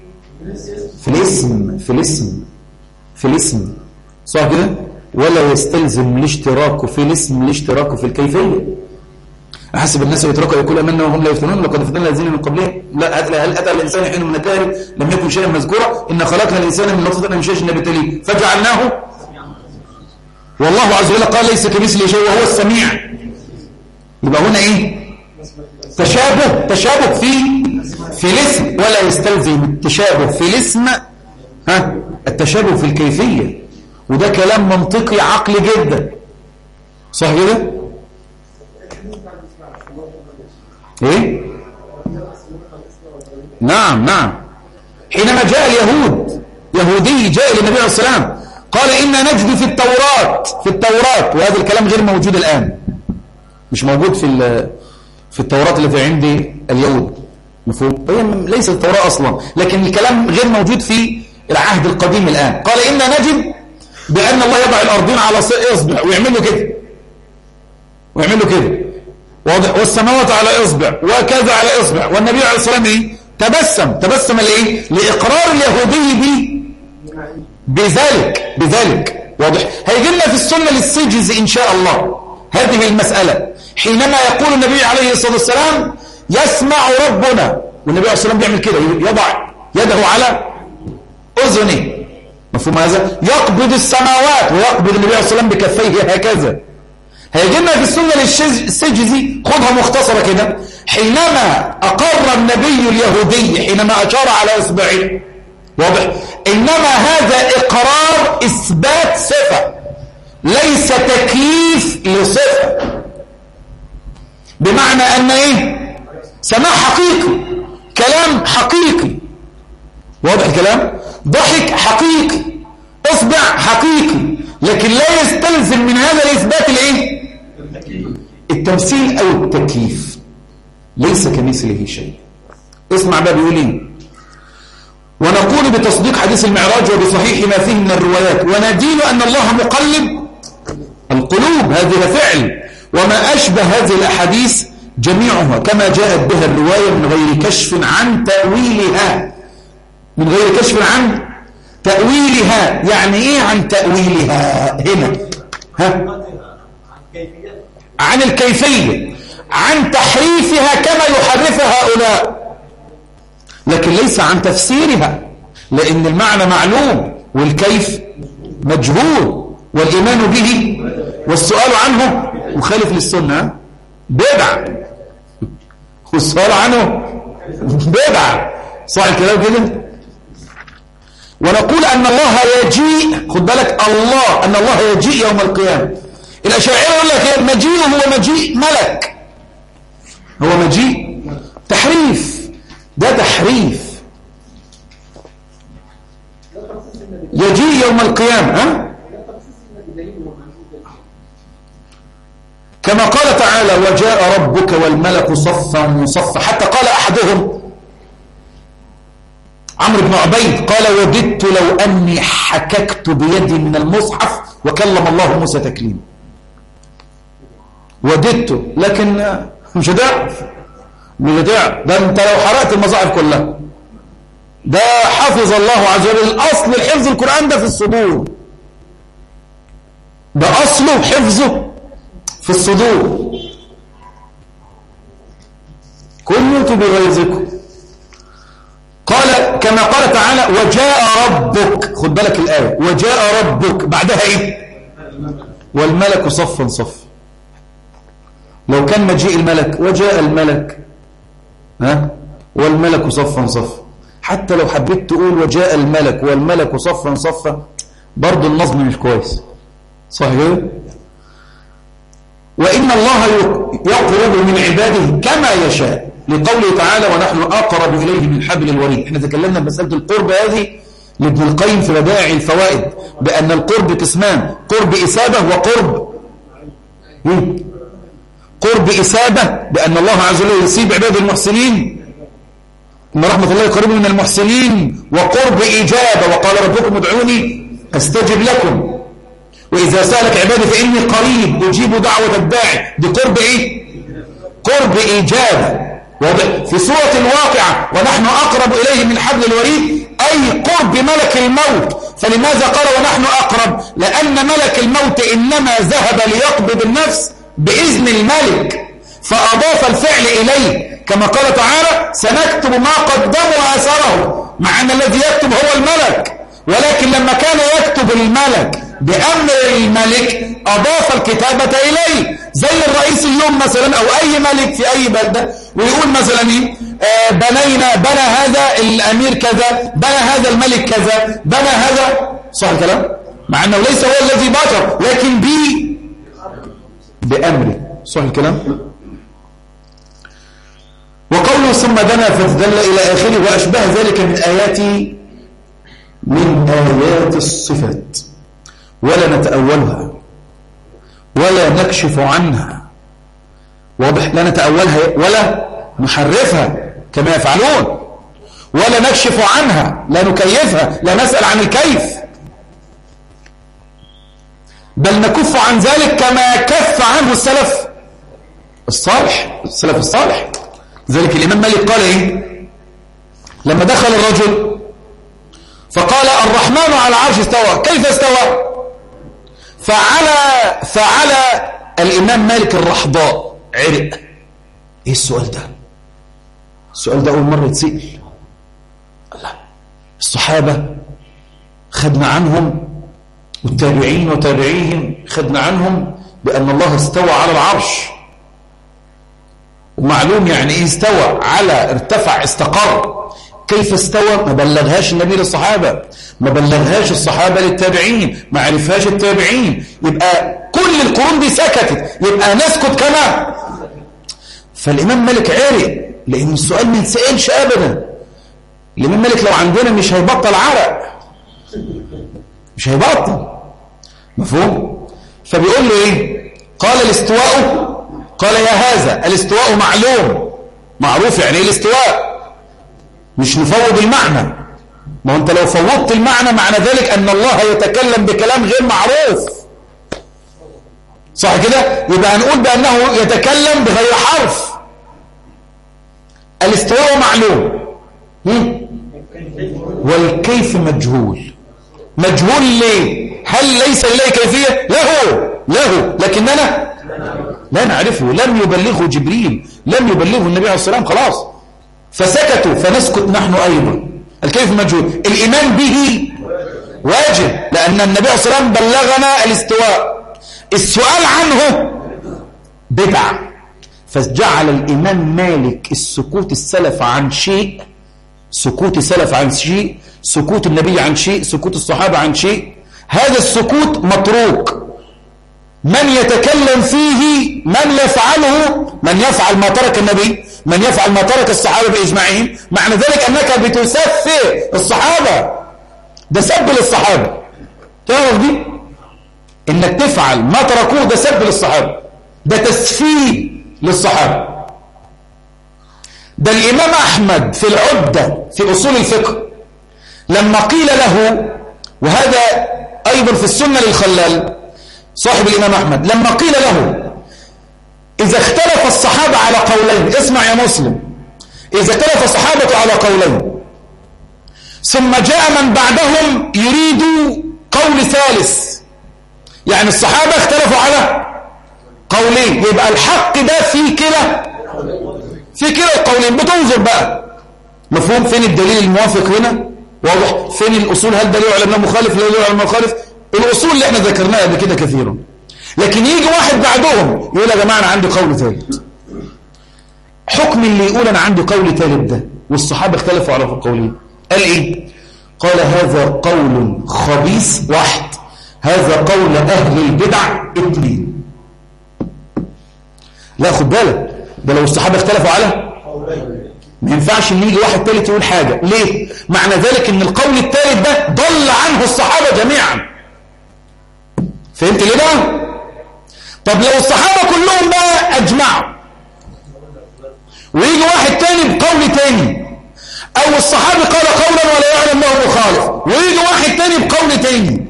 في الاسم صح كده؟ ولا يستلزم الاشتراك في الاسم الاشتراك في الكيفية. أحسب الناس يتركوا يقول أمنا وهم لا يفتنون لقد فتنا الذين من قبلهم. لا، هل أتى الإنسان حين من الدهر لم يكن شيئا مذكورا؟ إن خلقنا الإنسان من نطفة أمشاج نبتليه فجعلناه. والله عز وجل قال: ليس كمثله شيء وهو السميع. يبقى هنا إيه؟ تشابه في الاسم، ولا يستلزم التشابه في الاسم التشابه في الكيفية. وده كلام منطقي عقلي جدا، صح كده؟ ايه؟ نعم. حينما جاء يهودي جاء للنبي عليه الصلاة والسلام قال: إنا نجد في التوراة، وهذا الكلام غير موجود الآن، مش موجود في التوراة التي عند اليهود، مفهوم؟ هي ليست التوراة أصلا، لكن الكلام غير موجود في العهد القديم الآن. قال: إنا نجد بأن الله يضع الأرضين على إصبع ويعمل له كده واضح، والسماوات على إصبع وكذا على إصبع. والنبي عليه الصلاة والسلام إيه؟ تبسم لإيه؟ لإقرار اليهودي بذلك واضح. هيجي لنا في السنة للسجز إن شاء الله هذه المسألة، حينما يقول النبي عليه الصلاة والسلام: يسمع ربنا، والنبي عليه الصلاة والسلام بيعمل كده، يضع يده على أذنه، مفهوم هذا؟ يقبض السماوات ويقبض النبي عليه الصلاة والسلام بكفيه هكذا. هيجي لنا في السنة للسجزي، خذها مختصرة كده، حينما أقر النبي اليهودي حينما أشار على إصبعه واضح؟ إنما هذا إقرار إثبات صفة ليس تكييف لصفة، بمعنى أن إيه؟ سماع حقيقي، كلام حقيقي، واضح الكلام؟ ضحك حقيقي، أصبع حقيقي، لكن لا يستلزم من هذا الإثبات الإيه؟ التمثيل أو التكييف. ليس كمثله شيء. اسمع بقى بيقول ايه: ونقول بتصديق حديث المعراج وبصحيح ما فيه من الروايات، وندين أن الله مقلب القلوب، هذه فعل، وما أشبه هذه الأحاديث جميعها كما جاءت بها الرواية من غير كشف عن تأويلها. من غير كشف عن تأويلها، يعني إيه عن تأويلها هنا؟ عن الكيفية، عن تحريفها كما يحرف هؤلاء، لكن ليس عن تفسيرها، لأن المعنى معلوم والكيف مجهول، والإيمان به والسؤال عنه مخالف للسنة بدعة، والسؤال عنه بدعة، صح الكلام كده؟ ونقول أن الله يجيء، خد بالك الله، أن الله يجيء يوم القيامة. الأشاعرة يقول لك مجيء هو مجيء ملك، هو مجيء تحريف، ده تحريف. يجيء يوم القيامة كما قال تعالى: وجاء ربك والملك صفا صفا، حتى قال أحدهم عمرو بن عبيد قال: وددت لو أني حككت بيدي من المصحف وكلم الله موسى تكليما. وددت، لكن مش هتعرف، ده انت لو حرقت المصاحف كلها. ده حفظ الله عز وجل، اصل الحفظ القرآن ده في الصدور، ده اصله حفظه في الصدور. كنت بغيظكم، قال كما قال تعالى: وجاء ربك، خد بالك الآية، وجاء ربك بعدها ايه؟ والملك صفا صفا. لو كان مجيء الملك وجاء الملك والملك صفا صفا، حتى لو حبيت تقول وجاء الملك والملك صفا صفا برضو النظم مش كويس، صح كده؟ وإن الله يقرب من عباده كما يشاء، لقوله تعالى: ونحن أقرب إليه من حبل الوريد. احنا تكلمنا بمسألة القرب هذه لابن القيم في بدائع الفوائد، بأن القرب قسمان: قرب إثابة وقرب قرب إثابة، بأن الله عز وجل يصيب عباد المحسنين، إن رحمة الله قريب من المحسنين، وقرب إجابة، وقال ربكم ادعوني أستجب لكم، وإذا سألك عبادي فإني قريب أجيب دعوة الداعي. دي قرب إيه؟ قرب إجابة. في سورة الواقعة: ونحن أقرب إليه من حبل الوريد، أي قرب ملك الموت. فلماذا قال ونحن أقرب؟ لأن ملك الموت إنما ذهب ليقبض النفس بإذن الملك، فأضاف الفعل إليه، كما قال تعالى: سنكتب ما قدموا وآثاره، مع أن الذي يكتب هو الملك، ولكن لما كان يكتب الملك بأمر الملك أضاف الكتابة إليه. زي الرئيس اليوم مثلا أو أي ملك في أي بلدة، ويقول مثلا بنى هذا الأمير كذا، بنى هذا الملك كذا، بنى هذا، صح الكلام؟ مع أنه ليس هو الذي بشر، لكن بأمره، صح الكلام؟ وقوله ثم دنا فتدل إلى آخره وأشبه ذلك من آيات الصفات، ولا نتأولها ولا نكشف عنها، واضح؟ لا نتأولها ولا نحرفها كما يفعلون، ولا نكشف عنها، لا نكيفها، لا نسأل عن الكيف، بل نكف عن ذلك كما كف عنه السلف الصالح. ذلك الإمام مالك قال إيه لما دخل الرجل فقال: الرحمن على العرش استوى، كيف استوى؟ فعلى الإمام مالك الرحضاء عرق. إيه السؤال ده؟ السؤال ده أول مرة يتسأل. الله، الصحابة خدنا عنهم، والتابعين وتابعيهم خدنا عنهم بأن الله استوى على العرش، ومعلوم يعني إيه استوى، على ارتفع استقر. كيف استوى؟ ما بلغهاش النبي للصحابة، ما بلغهاش الصحابة للتابعين، ما عرفهاش التابعين، يبقى كل القرون دي سكتت، يبقى نسكت كما. فالإمام مالك عرق، لأن السؤال ما يتسألش أبدا. الإمام مالك لو عندنا مش هيبطل عرق، مش هيبطل، مفهوم؟ فبيقول له إيه؟ قال الاستواء، قال يا هذا الاستواء معلوم، معروف يعني إيه الاستواء، مش نفوض المعنى. ما أنت لو فوضت المعنى معنى ذلك أن الله يتكلم بكلام غير معروف، صح كده؟ يبقى هنقول بأنه يتكلم بغير حرف. الاستواء معلوم والكيف مجهول. مجهول ليه؟ هل ليس لله كيفية؟ له لكننا لا نعرفه، لم يبلغه جبريل، لم يبلغه النبي عليه الصلاة والسلام، خلاص فسكتوا، فنسكت نحن أيضا. الكيف مجهول، الإيمان به واجب، لأن النبي عليه الصلاة والسلام بلغنا الاستواء، السؤال عنه بدعة. فجعل الإمام مالك السكوت السلف عن شيء، سكوت السلف عن شيء، سكوت النبي عن شيء، سكوت الصحابة عن شيء، هذا السكوت متروك. من يتكلم فيه من يفعله، من يفعل ما ترك النبي، من يفعل ما ترك الصحابة بإجماعهم، معنى ذلك أنك بتسفه الصحابة، ده سب للصحابة. تعرف دي؟ إنك تفعل ما تركوه ده سب للصحابة، ده تسفيه للصحابة. ده الإمام أحمد في العدة في أصول الفقه لما قيل له، وهذا أيضا في السنة للخلال صاحب الإمام أحمد، لما قيل له إذا اختلف الصحابة على قولين، اسمع يا مسلم، إذا اختلف الصحابة على قولين ثم جاء من بعدهم يريد قول ثالث، يعني الصحابة اختلفوا على قولين، يبقى الحق ده في كلا القولين، بتنظر بقى مفهوم فين الدليل الموافق هنا، واضح فين الأصول، هل دليل على أنه مخالف، لا دليل على أنه مخالف، الأصول اللي احنا ذكرناها قبل كده كثيرا. لكن يجي واحد بعدهم يقول يا جماعة أنا عندي قول ثالث. حكم اللي يقول أنا عندي قول ثالث ده والصحابة اختلفوا على القولين، قال إيه؟ قال هذا قول خبيث واحد، هذا قول أهل البدع اثنين. لا خد بالك، ده لو الصحابة اختلفوا على ما ينفعش ان يجي واحد ثالث يقول حاجة. ليه؟ معنى ذلك ان القول الثالث ده ضل عنه الصحابة جميعا. فهمت ليه بقى؟ طب لو الصحابة كلهم بقى اجمعوا ويجي واحد تاني بقول تاني، او الصحابي قال قولا ولا يعلم انه مخالف، ويجي واحد تاني بقول تاني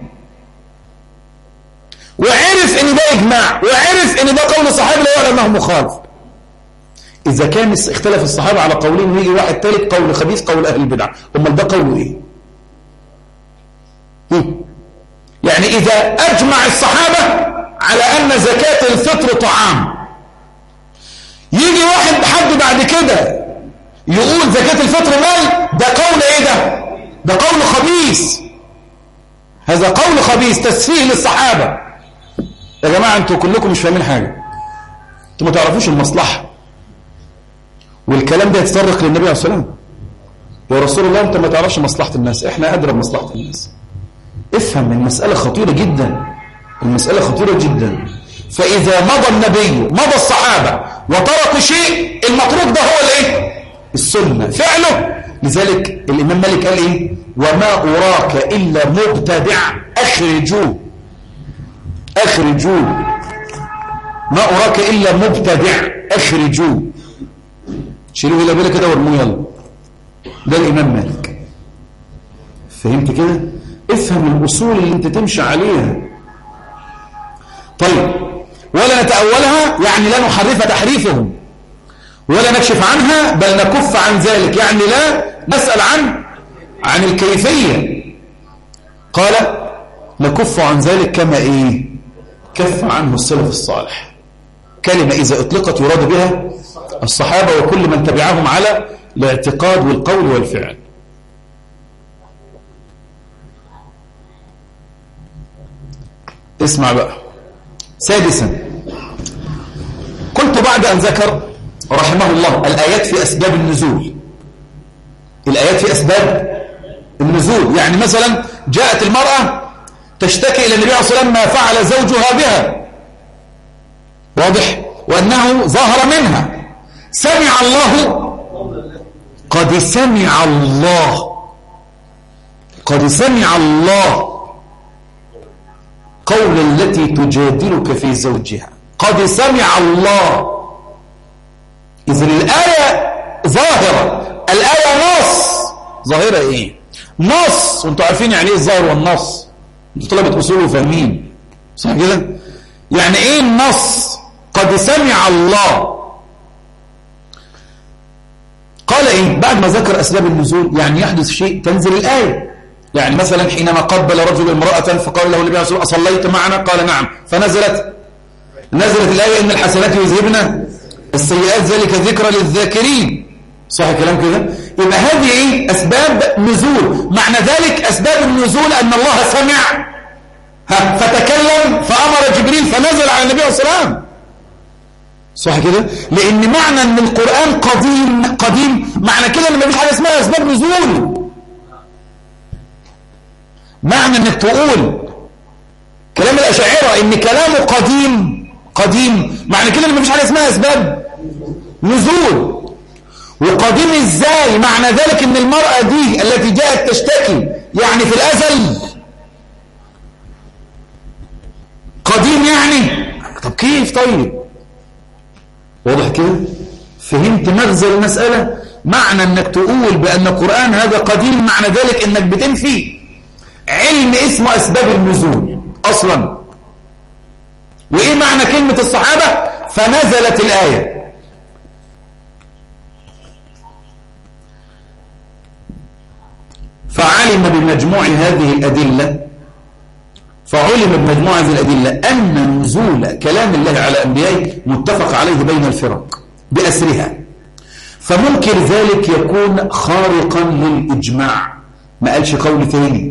وعرف ان ده اجماع، وعرف ان ده قول الصحابي لا يعلم انه مخالف، إذا كان اختلف الصحابة على قولين ويجي واحد ثالث قول خبيث قول أهل البدع، أمال ده قوله إيه؟ يعني إذا أجمع الصحابة على أن زكاة الفطر طعام، يجي واحد حد بعد كده يقول زكاة الفطر مال، ده قول إيه ده؟ ده قول خبيث، هذا قول خبيث تسفيه للصحابة. يا جماعة أنتوا كلكم مش فاهمين حاجة، أنتوا ما تعرفوش المصلحة، والكلام ده يتطرق للنبي عليه الصلاة والسلام. يا رسول الله أنت ما تعرفش مصلحة الناس، إحنا أدرى بمصلحة الناس. افهم المسألة خطيرة جدا، المسألة خطيرة جدا. فإذا مضى النبي مضى الصحابة وتركوا شيء، المتروك ده هو الايه؟ السنة فعله. لذلك الإمام مالك قال إيه؟ وما أراك إلا مبتدع أخرجوه، أخرجوه، ما أراك إلا مبتدع أخرجوه، شيلوه إلى بالك كده وارموه يلا. ده الإمام مالك. فهمت كده؟ افهم الأصول اللي انت تمشي عليها. طيب، ولا نتأولها يعني لا نحرف تحريفهم ولا نكشف عنها، بل نكف عن ذلك، يعني لا نسأل عن الكيفية. قال نكف عن ذلك كما ايه؟ كف عنه السلف الصالح. كلمة إذا اطلقت يراد بها الصحابة وكل من تبعهم على الاعتقاد والقول والفعل. اسمع بقى. سادسا، قلت بعد أن ذكر رحمه الله الآيات في أسباب النزول الآيات في أسباب النزول. يعني مثلا جاءت المرأة تشتكي إلى النبي عليه الصلاة والسلام ما فعل زوجها بها، واضح، وأنه ظهر منها. سمع الله، قد سمع الله، قد سمع الله قول التي تجادلك في زوجها، قد سمع الله. إذن الآية ظاهرة، الآية نص. ظاهرة إيه؟ نص. وانتوا عارفين يعني إيه الظاهر والنص، انتوا طلبة أصول وفاهمين، صح كده؟ يعني إيه النص؟ قد سمع الله. قال إيه؟ بعد ما ذكر أسباب النزول، يعني يحدث شيء تنزل الآية. يعني مثلا حينما قبل رجل امرأة فقال له النبي عليه الصلاة والسلام أصليت معنا؟ قال نعم. فنزلت الآية إن الحسنات يذهبن السيئات ذلك ذكرى للذاكرين. صح كلام كده؟ يبقى هذه إيه؟ أسباب نزول. معنى ذلك أسباب النزول أن الله سمع فتكلم فأمر جبريل فنزل على النبي عليه الصلاة والسلام. صح كده؟ لأن معنى أن القرآن قديم معنى كده أن مفيش حاجة اسمها أسباب نزول. معنى أنك تقول كلام الأشاعرة إن كلامه قديم معنى كده أن مفيش حاجة اسمها أسباب نزول. وقديم إزاي؟ معنى ذلك أن المرأة دي التي جاءت تشتكي يعني في الأزل قديم يعني. طب كيف؟ طيب واضح كده؟ فهمت مغزى المسألة؟ معنى أنك تقول بأن القرآن هذا قديم معنى ذلك أنك بتنفي علم اسمه أسباب النزول أصلا. وإيه معنى كلمة الصحابة فنزلت الآية؟ فعلم بمجموع هذه الأدلة أن نزول كلام الله على أنبيائه متفق عليه بين الفرق بأسرها، فمنكر ذلك يكون خارقا للإجماع. ما قالش قول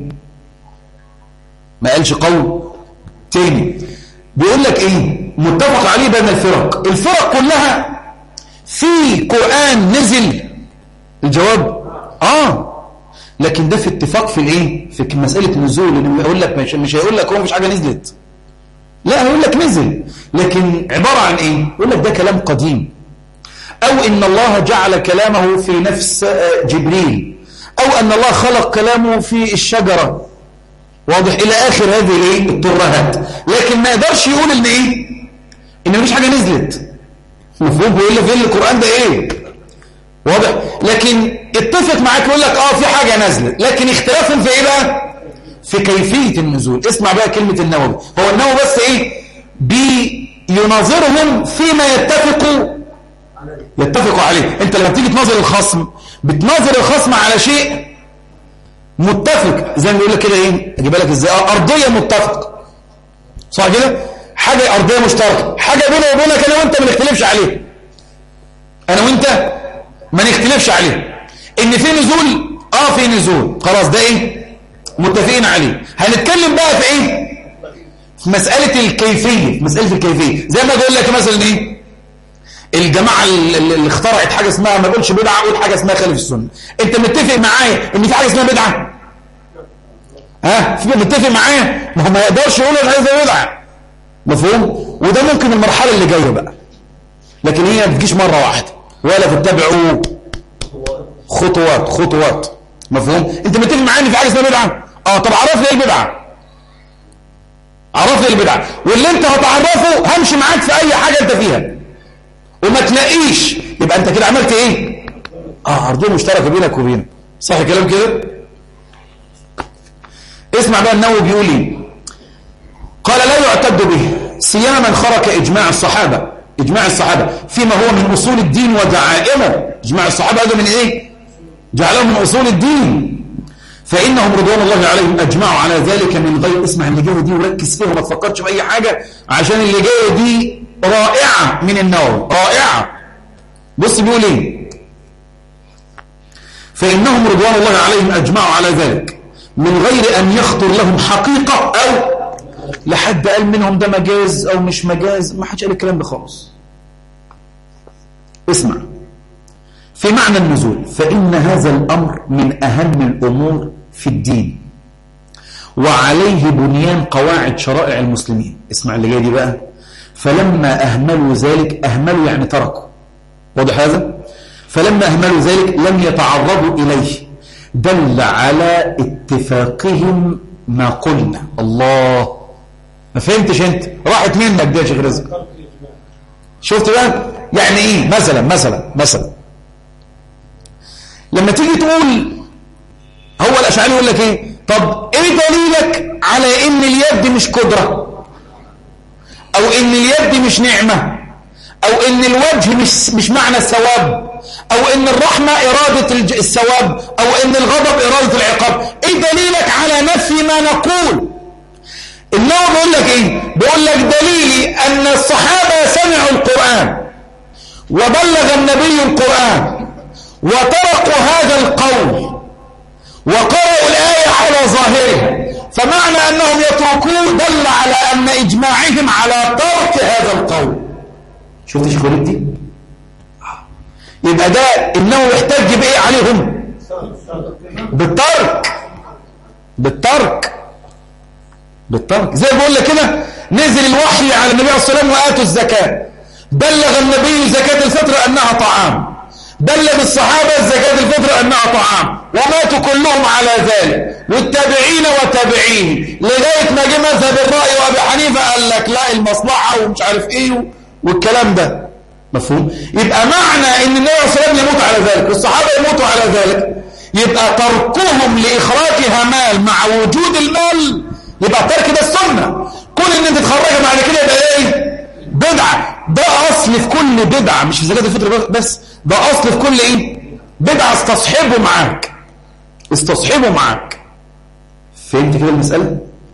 تاني، بيقول لك إيه؟ متفق عليه بين الفرق كلها في قرآن نزل. الجواب لكن ده في اتفاق في الايه؟ في مسألة النزول. اللي يقول لك مش هيقول لك هو مفيش حاجة نزلت، لا هيقول لك نزل، لكن عبارة عن ايه؟ يقول لك ده كلام قديم، او ان الله جعل كلامه في نفس جبريل، او ان الله خلق كلامه في الشجرة، واضح الى اخر هذه الايه؟ الترهات. لكن ما يقدرش يقول ان ايه؟ ان مفيش حاجة نزلت. مفهوم؟ بيقول لك فين القرآن ده ايه؟ واضح؟ لكن اتفق معاك يقول لك في حاجة نزلت، لكن اختلافهم في ايه بقى؟ في كيفية النزول. اسمع بقى كلمة النووي. هو النووي بس ايه؟ بيناظرهم فيما يتفقوا عليه. انت لما تيجي تناظر الخصم بتناظر الخصم على شيء متفق، زي ما بيقول لك كده ايه؟ اجيب لك ازاي؟ ارضية متفق، صح كده؟ حاجة ارضية مشتركة، حاجة بيني وبينك انا وانت ما نختلفش عليه، انا وانت ما نختلفش عليه. ان في نزول، في نزول، خلاص ده ايه؟ متفقين عليه. هنتكلم بقى في ايه؟ في مسألة الكيفية. زي ما بقول لك مثلا ايه؟ الجماعة اللي اخترعت حاجة اسمها، ما بقولش بدعة، اقول حاجة اسمها خالف السنة. انت متفق معايا ان في حاجة اسمها بدعة؟ متفق معايا؟ ما هو ما يقدرش يقول ان هذا بدعة. مفهوم؟ وده ممكن المرحلة اللي جاية بقى، لكن هي ما تجيش مرة واحدة، ولا تتبعوا خطوات. مفهوم؟ انت متفق معايا ان في حاجه اسمها بدعه؟ طب عرفني ايه البدعه، واللي انت هتعرفه همشي معاك في اي حاجه انت فيها، وما تلاقيش يبقى انت كده عملت ايه؟ ارضيه مشتركه بينك وبينه. صح كلام كده؟ اسمع بقى النووي بيقول ايه. قال لا يعتد به سيما من خرق اجماع الصحابه فيما هو من اصول الدين ودعائمه. اجماع الصحابه هذا من ايه؟ جعلهم من اصول الدين، فانهم رضوان الله عليهم اجمعوا على ذلك من غير. اسمع اللي جايه دي وركز فيها وما تفكرش في اي حاجه، عشان اللي جايه دي رائعه من النووي، رائعه. بص بيقول ايه. فانهم رضوان الله عليهم اجمعوا على ذلك من غير ان يخطر لهم حقيقه، او لحد قال منهم ده مجاز او مش مجاز، ما حدش قال الكلام ده خالص. اسمع. في معنى النزول، فإن هذا الأمر من أهم الأمور في الدين، وعليه بنيان قواعد شرائع المسلمين. اسمع اللي جاي دي بقى. فلما أهملوا ذلك، أهملوا يعني تركوا، واضح هذا؟ فلما أهملوا ذلك لم يتعرضوا إليه، دل على اتفاقهم ما قلنا. الله، ما فهمتش انت؟ راحت منك دي يا شيخ رزق. شفت بقى يعني ايه؟ مثلا لما تيجي تقول، هو الاشعري يقول لك ايه؟ طب ايه دليلك على ان اليد مش قدرة، او ان اليد مش نعمة، او ان الوجه مش معنى الثواب، او ان الرحمة ارادة الثواب، او ان الغضب ارادة العقاب؟ ايه دليلك على نفي ما نقول؟ النووي بيقول لك ايه؟ بيقول لك دليلي ان الصحابة سمعوا القرآن وبلغ النبي القرآن وتركوا هذا القول وقرأوا الآية على ظاهرها، فمعنى أنهم يتركوه دل على أن إجماعهم على ترك هذا القول. شفت شكولتي؟ يبقى ده إنه يحتاج بإيه عليهم؟ بالترك. زي بقول لك كده، نزل الوحي على النبي عليه الصلاة والسلام وآتوا الزكاة، بلغ النبي زكاة الفطر أنها طعام، بلغ الصحابة زكاة الفطر أنها طعام، وماتوا كلهم على ذلك، والتابعين وتابعين، لغاية ما جه مذهب الرأي وأبي حنيفة قال لك لا، المصلحة ومش عارف إيه والكلام ده. مفهوم؟ يبقى معنى إن النبي عليه الصلاة والسلام يموت على ذلك والصحابة يموتوا على ذلك، يبقى تركهم لإخراجها مال مع وجود المال، يبقى ترك ده السنة. كل إن أنت تخرجها بعد كده يبقى إيه؟ بدعة. ده أصل في كل بدعة، مش في زكاة الفطر بس، ده أصل في كل إيه؟ بدعة. استصحبه معاك. فهمت كده المسألة؟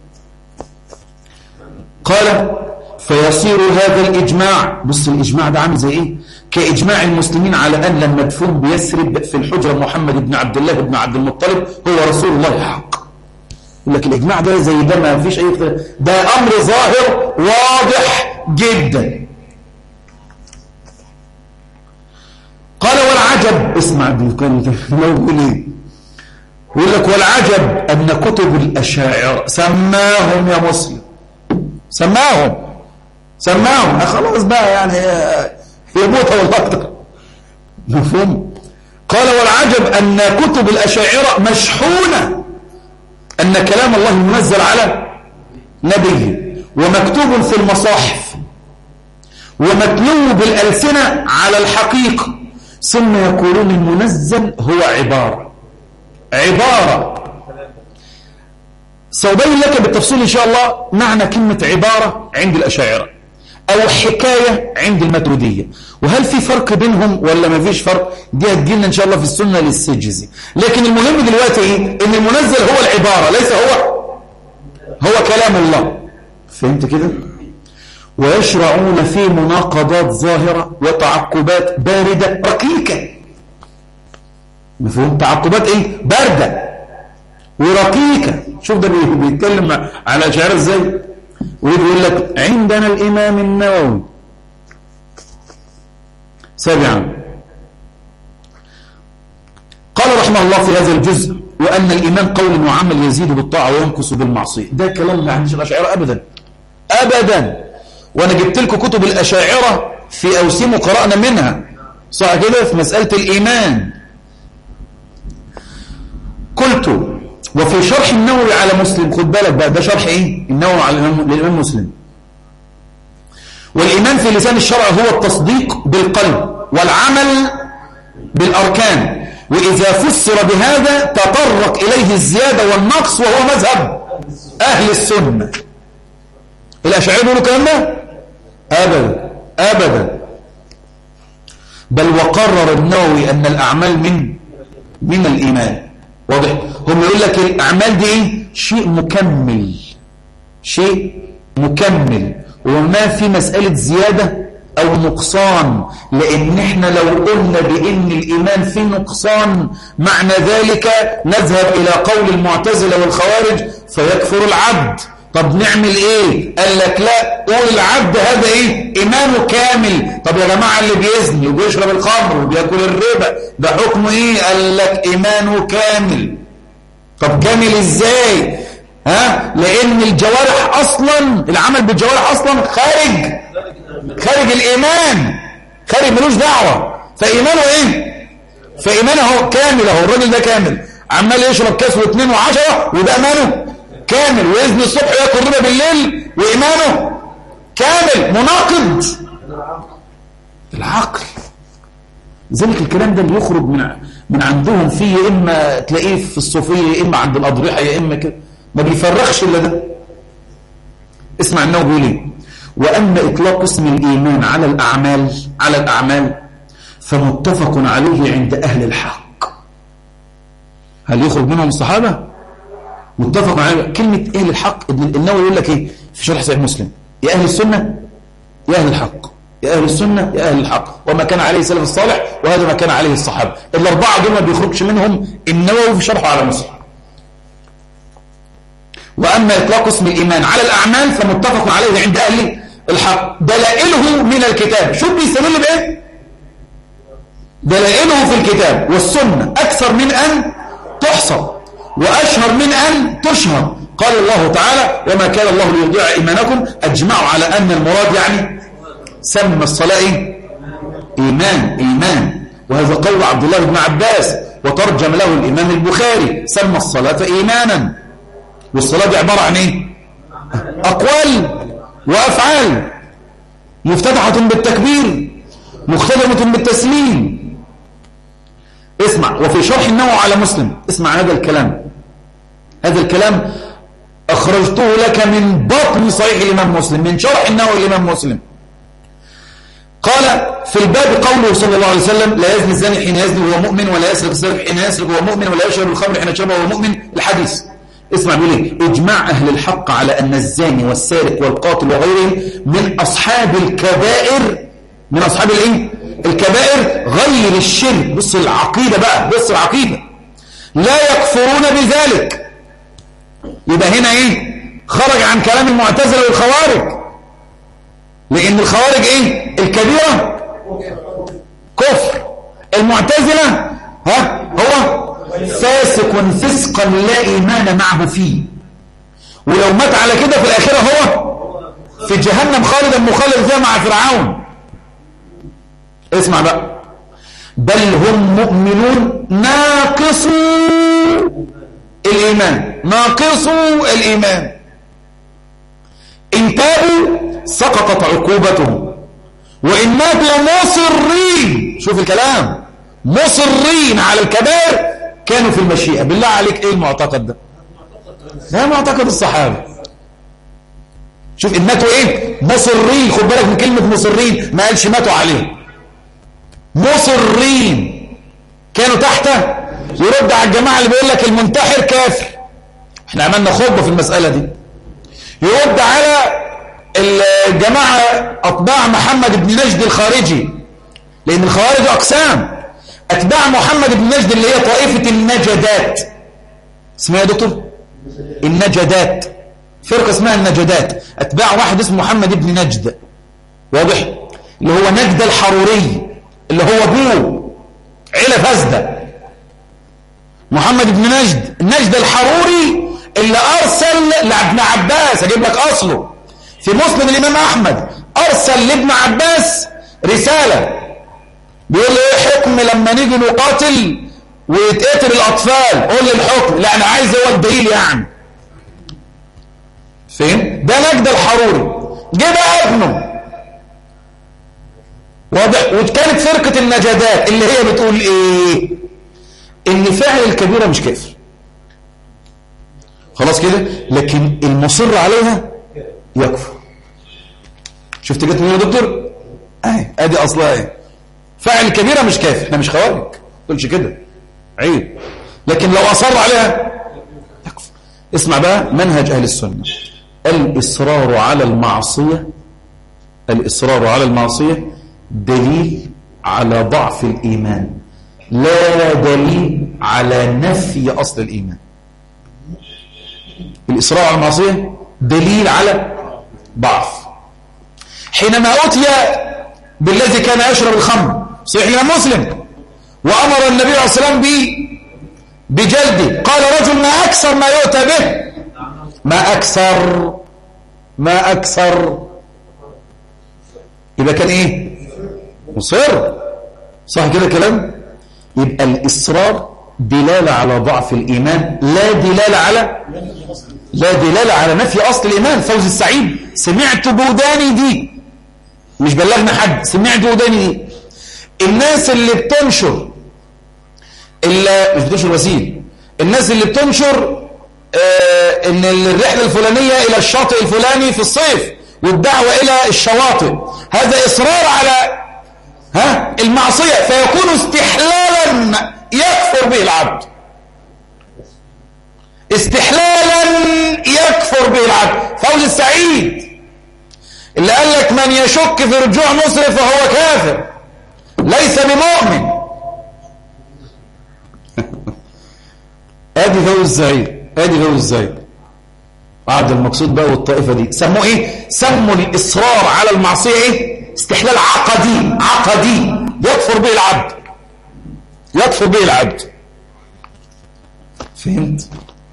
قال فيصير هذا الإجماع، بص الإجماع ده عامل زي إيه؟ كإجماع المسلمين على أن المدفون بيثرب في الحجرة محمد بن عبد الله بن عبد المطلب هو رسول الله حق. يقول لك الإجماع ده زي ده، ما فيش أي اختلاف، ده أمر ظاهر واضح جدا. قال والعجب، اسمع يقول لك والعجب أن كتب الأشاعرة سماهم يا مسلم، سماهم خلاص بقى يعني يموت ولا أكتر. مفهوم؟ قال والعجب أن كتب الأشاعرة مشحونة أن كلام الله منزل على نبيه ومكتوب في المصاحف ومتلو بالألسنة على الحقيقة، ثم يقولون المنزل هو عبارة. سأبين لك بالتفصيل إن شاء الله معنى كلمة عبارة عند الأشاعرة أو حكاية عند الماتريدية، وهل في فرق بينهم ولا ما فيش فرق؟ دي هتجيلنا إن شاء الله في السنة للسجزي. لكن المهم دلوقتي إيه؟ إن المنزل هو العبارة، ليس هو كلام الله. فهمت كده؟ ويشرعون في مناقضات ظاهرة وتعقبات باردة رقيقة. مفهوم؟ تعقبات إيه؟ باردة ورقيقة. شوف ده بيتكلم على أشاعرة إزاي؟ ويقول لك عندنا الإمام النووي. سابعا قال رحمه الله في هذا الجزء وأن الإيمان قول وعمل يزيد بالطاعة وينقص بالمعصية. ده كلام ما عندش الأشاعرة أبدا. وأنا جبت لكم كتب الأشاعرة في أوسيم وقرأنا منها، صح كده؟ في مسألة الإيمان قلت وفي شرح النووي على مسلم، خد بالك بقى، ده شرح ايه النووي على الإمام مسلم. والإيمان في لسان الشرع هو التصديق بالقلب والعمل بالأركان، وإذا فسر بهذا تطرق إليه الزيادة والنقص، وهو مذهب أهل السنة. الأشاعرة يقولوا الكلام ده؟ أبدا. بل وقرر النووي أن الأعمال من الإيمان. واضح؟ هم يقول لك الأعمال دي إيه؟ شيء مكمل وما في مسألة زيادة أو نقصان، لأن إحنا لو قلنا بأن الإيمان فيه نقصان معنى ذلك نذهب إلى قول المعتزلة والخوارج فيكفر العبد. طب نعمل ايه؟ قال لك لا، قول العبد هذا ايه؟ ايمانه كامل. طب يا جماعة اللي بيزني وبيشرب الخمر وبياكل الربا ده حكمه ايه؟ قال لك ايمانه كامل. طب كامل ازاي؟ لان الجوارح اصلا، العمل بالجوارح اصلا خارج الايمان، خارج ملوش دعوة. فايمانه ايه؟ فايمانه كامل. اهو الراجل ده كامل، عمال يشرب كاس واثنين وعشرة وده ايمانه كامل، ويزني الصبح وياكل ربا بالليل وايمانه كامل، مناقض العقل. لذلك الكلام ده اللي يخرج من عندهم فيه، يا اما تلاقيه في الصوفيه، يا اما عند الاضرحه، يا اما كده، ما بيفرخش الا ده. اسمع النووي بيقول ايه: واما اطلاق اسم الايمان على الاعمال فمتفق عليه عند اهل الحق. هل يخرج منهم الصحابه؟ متفق عليه. كلمه اهل الحق، النووي يقول لك ايه في شرح صحيح مسلم: يا اهل السنه يا اهل الحق، يا اهل السنه يا اهل الحق، وما كان عليه السلف الصالح وهذا ما كان عليه الصحابه. الاربعه دول ما بيخرجش منهم النووي في شرحه على مسلم. واما اطلاق اسم الايمان على الاعمال فمتفق عليه عند اهل الحق. دلائله من الكتاب، شوف بيستدل بايه؟ دلائله في الكتاب والسنه اكثر من ان تحصى واشهر من ان تشهر. قال الله تعالى: وما كان الله ليضيع ايمانكم. اجمعوا على ان المراد يعني سمى الصلاه ايمان، وهذا قول عبد الله بن عباس، وترجم له الامام البخاري: سمى الصلاه ايمانا. والصلاه دي عباره عن ايه؟ اقوال وافعال، مفتتحه بالتكبير مختتمه بالتسليم. اسمع. وفي شرح النووي على مسلم، اسمع هذا الكلام أخرجته لك من بطن صحيح الإمام مسلم، من شرح النووي الإمام مسلم. قال في الباب قوله صلى الله عليه وسلم: لا يزني الزاني حين يزني وهو مؤمن، ولا يسرق السارق حين يسرق وهو مؤمن، ولا يشرب الخمر حين يشربه وهو مؤمن. الحديث. اسمع بيقول ايه: اجماع أهل الحق على أن الزاني والسارق والقاتل وغيرهم من أصحاب الكبائر، من أصحاب الايه؟ الكبائر غير الشرك. بص العقيدة بقى، بص العقيدة. لا يكفرون بذلك. يبقى هنا ايه؟ خرج عن كلام المعتزلة والخوارج، لأن الخوارج ايه؟ الكبيرة كفر. المعتزلة هو فاسق فسقا لا إيمان معه فيه، ولو مات على كده في الآخرة هو في جهنم خالدا مخلد فيها مع فرعون. اسمع بقى: بل هم مؤمنون ناقصوا الإيمان، ناقصوا الإيمان. إن تابوا سقطت عقوبتهم، وإن ماتوا مصرين، شوف الكلام، مصرين على الكبائر كانوا في المشيئة. بالله عليك ايه المعتقد ده؟ ده معتقد الصحابة. شوف إن ماتوا ايه؟ مصرين. خد بالك من كلمة مصرين، ما قالش ماتوا عليه، مصرين كانوا تحته. يرد على الجماعة اللي بيقول لك المنتحر كافر، احنا عملنا خطبة في المسألة دي. يرد على الجماعة أتباع محمد بن نجد الخارجي، لأن الخوارج أقسام. أتباع محمد بن نجد اللي هي طائفة النجدات، اسمها يا دكتور النجدات، فرقة اسمها النجدات. أتباع واحد اسمه محمد بن نجد، واضح، اللي هو نجد الحروري، اللي هو أبوه عيلة فاسدة. محمد بن نجد، النجد الحروري اللي أرسل لابن عباس، أجيب لك أصله في مسلم الإمام أحمد، أرسل لابن عباس رسالة بيقول له ايه حكم لما نيجي نقاتل ويتقتل الأطفال؟ قول لي الحكم. لا أنا عايز هو الدليل يعني. فين؟ ده نجد الحروري. جه بقى ابنه، واضح. وكانت فرقة النجدات اللي هي بتقول ايه؟ ان فعل الكبيرة مش كافر، خلاص كده، لكن المصر عليها يكفر. شفت جت منين يا دكتور؟ ادي اصلها ايه؟ فاعل الكبيرة مش كافر. احنا مش خوارج، ما تقولش كده، عيب. لكن لو اصر عليها يكفر. اسمع بقى منهج اهل السنة: الإصرار على المعصية، الإصرار على المعصية دليل على ضعف الإيمان، لا دليل على نفي أصل الإيمان. الإصرار على المعصية دليل على ضعف. حينما أتي بالذي كان يشرب الخمر صحيح الإمام مسلم وأمر النبي عليه الصلاة والسلام بجلده، قال رجل ما أكثر ما يؤتى به، ما أكثر يبقى كان إيه؟ مصر. صح كده كلام؟ يبقى الإصرار دلالة على ضعف الإيمان، لا دلالة على نفي أصل الإيمان. فوز السعيد سمعت بوداني دي، مش بلغنا حد، سمعت بوداني دي. الناس اللي بتنشر مش بتنشر وسيل، الناس اللي بتنشر ان الرحلة الفلانية الى الشاطئ الفلاني في الصيف والدعوة الى الشواطئ، هذا اصرار على المعصية، فيكون استحلالا يكفر به العبد، استحلالا يكفر به العبد. فوز السعيد اللي قال لك من يشك في رجوع مصر فهو كافر ليس بمؤمن. ادي فوز السعيد. بعد المقصود بقى والطائفة دي سموه ايه؟ سموا الإصرار على المعصية ايه؟ استحلال عقدي يكفر به العبد. فهمت؟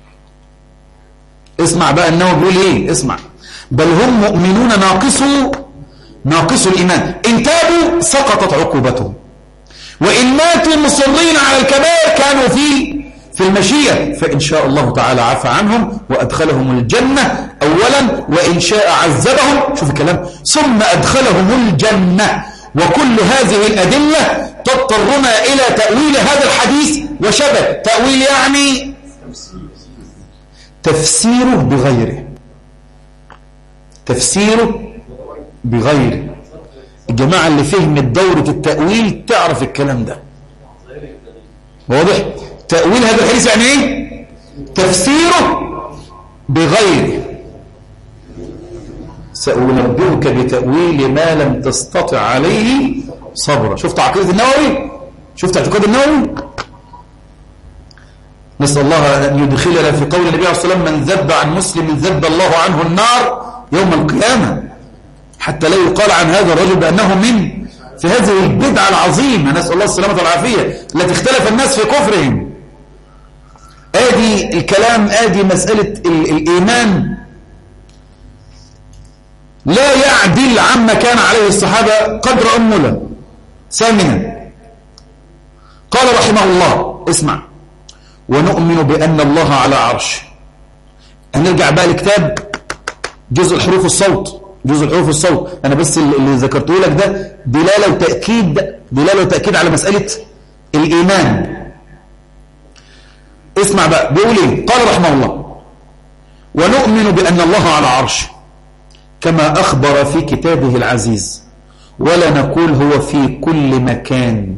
اسمع بقى النووي بيقول ايه؟ اسمع: بل هم مؤمنون ناقصوا الإيمان، إن تابوا سقطت عقوبتهم، وإن ماتوا مصرين على الكبائر كانوا في المشيئة، فإن شاء الله تعالى عفى عنهم وأدخلهم الجنة أولا، وإن شاء عذبهم، شوف الكلام، ثم أدخلهم الجنة. وكل هذه الأدلة تضطرنا إلى تأويل هذا الحديث وشبه تأويل، يعني تفسيره بغيره. الجماعة اللي فهمت دورة التأويل تعرف الكلام ده واضح. تأويل هذا الحديث يعني ايه؟ تفسيره بغيره. سأنبئك بتأويل ما لم تستطع عليه صبرا. شفت عقيدة النووي؟ شفت اعتقاد النووي؟ نسأل الله أن يدخلنا في قول النبي عليه الصلاة والسلام: من ذب عن مسلم ذب الله عنه النار يوم القيامة، حتى لا يقال عن هذا الرجل بأنه في هذه البدعة العظيمة، نسأل الله السلامة والعافية، التي اختلف الناس في كفرهم. ادي الكلام، ادي مسألة الإيمان لا يعدل عما كان عليه الصحابة قدر أملا. ثامنا قال رحمه الله: اسمع: ونؤمن بأن الله على عرش. هنرجع بقى لكتاب جزء الحروف الصوت. أنا بس اللي ذكرته لك ده دلالة وتأكيد على مسألة الإيمان. اسمع بقى بيقول ايه. قال رحمه الله: ونؤمن بأن الله على عرش كما أخبر في كتابه العزيز، ولا نقول هو في كل مكان،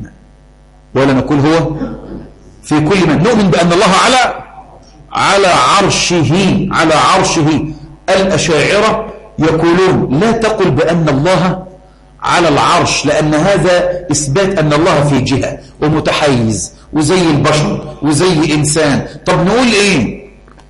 نؤمن بأن الله على عرشه. الأشاعرة يقولون لا تقل بأن الله على العرش، لأن هذا إثبات أن الله في جهة ومتحيز وزي البشر وزي إنسان. طب نقول إيه؟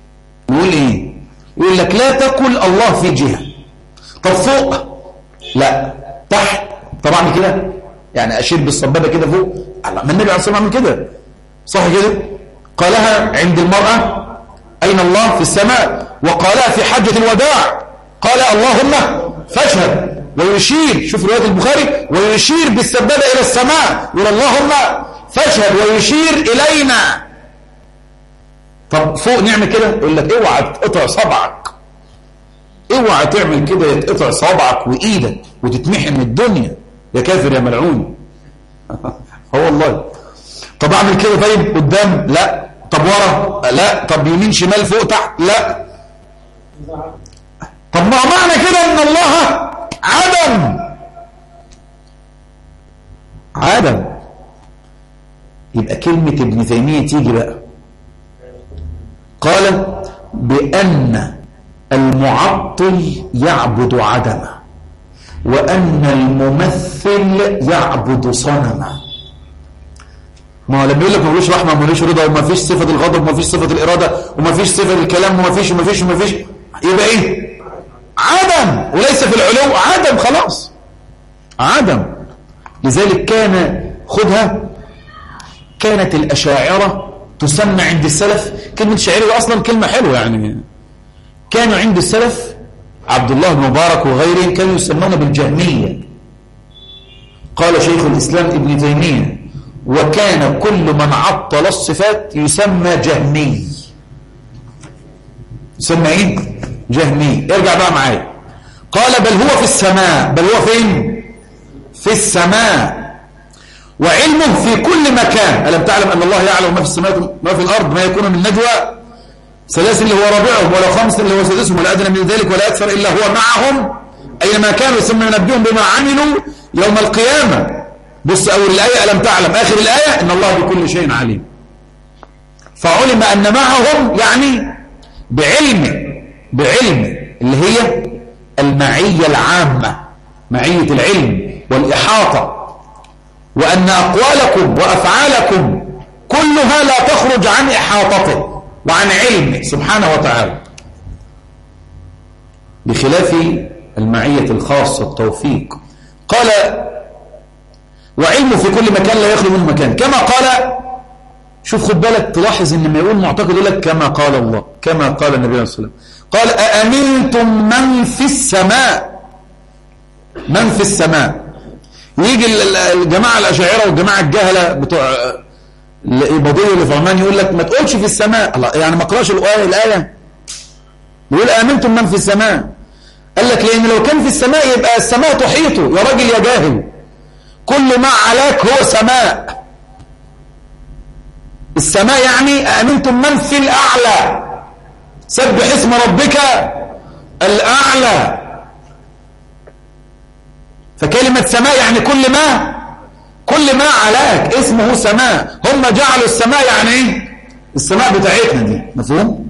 يقول لك لا تقل الله في جهة. طب فوق؟ لا. تحت؟ طبعا كده يعني أشير بالصبابة كده فوق. ما النبي عليه الصلاة والسلام عمل كده، صح كده؟ قالها عند المرأة: أين الله؟ في السماء. وقالها في حجة الوداع: قال اللهم فاشهد. ويشير، شوف رواية البخاري، ويشير بالسبابة إلى السماء، يقول اللهم فاشهد، ويشير إلينا. طب فوق نعمل كده؟ يقول لك اوعى تقطع صبعك، اوعى تعمل كده، يتقطع صبعك وإيدك وتتمحي من الدنيا يا كافر يا ملعون. هو والله. طب اعمل كده طيب قدام؟ لا. طب ورا؟ لا. طب يمين شمال فوق تحت؟ لا. طب ما معنى كده ان الله عدم. يبقى كلمة ابن تيمية تيجي بقى. قال بأن المعطل يعبد عدمه، وأن الممثل يعبد صنمه. ما هو لما يقول لك ما فيش رحمة وما فيش رضا وما فيش صفة الغضب وما فيش صفة الإرادة وما فيش صفة الكلام وما فيش يبقى ايه؟ عدم، وليس في العلو عدم، خلاص عدم. لذلك خدها، كانت الأشاعرة تسمى عند السلف، كلمة شاعرية أصلا كلمة حلوة يعني، كانوا عند السلف عبد الله بن مبارك وغيرهم كانوا يسمون بالجهمية. قال شيخ الإسلام ابن تيمية: وكان كل من عطل الصفات يسمى جهمي. يسمى ايه؟ جهمي. ارجع بقى معايا. قال: بل هو في السماء. بل هو فين؟ في السماء، وعلمه في كل مكان. ألم تعلم أن الله يعلم ما في السماء ما في الأرض، ما يكون من نجوى ثلاث اللي هو رابعهم، ولا خمس اللي هو سادسهم، ولا أدنى من ذلك ولا أكثر إلا هو معهم أينما كانوا، ثم ينبئهم بما عملوا يوم القيامة. بص أول الآية ألم تعلم، آخر الآية إن الله بكل شيء عليم. فعلم أن معهم يعني بعلم اللي هي المعية العامة، معية العلم والإحاطة، وأن أقوالكم وأفعالكم كلها لا تخرج عن إحاطته وعن علمه سبحانه وتعالى، بخلاف المعية الخاصة التوفيق. قال: وعلمه في كل مكان لا يخلو منه مكان، كما قال. شوف خد بالك، تلاحظ ان لما يقول معتقد يقول لك كما قال الله، كما قال النبي صلى الله عليه وسلم. قال: أأمنتم من في السماء. من في السماء. يجي الجماعة الأشاعرة والجماعة الجهلة بتوع الإباضية اللي في عمان يقول لك ما تقولش في السماء، الله يعني ما قراش الآية. يقول: أأمنتم من في السماء. قال لك لأن لو كان في السماء يبقى السماء تحيطه. يا راجل يا جاهل، كل ما علاك هو سماء. السماء يعني أأمنتم من في الأعلى. سبح اسم ربك الأعلى. فكلمة سماء يعني كل ما علاك اسمه سماء. هم جعلوا السماء يعني ايه؟ السماء بتاعتنا دي، مفهوم؟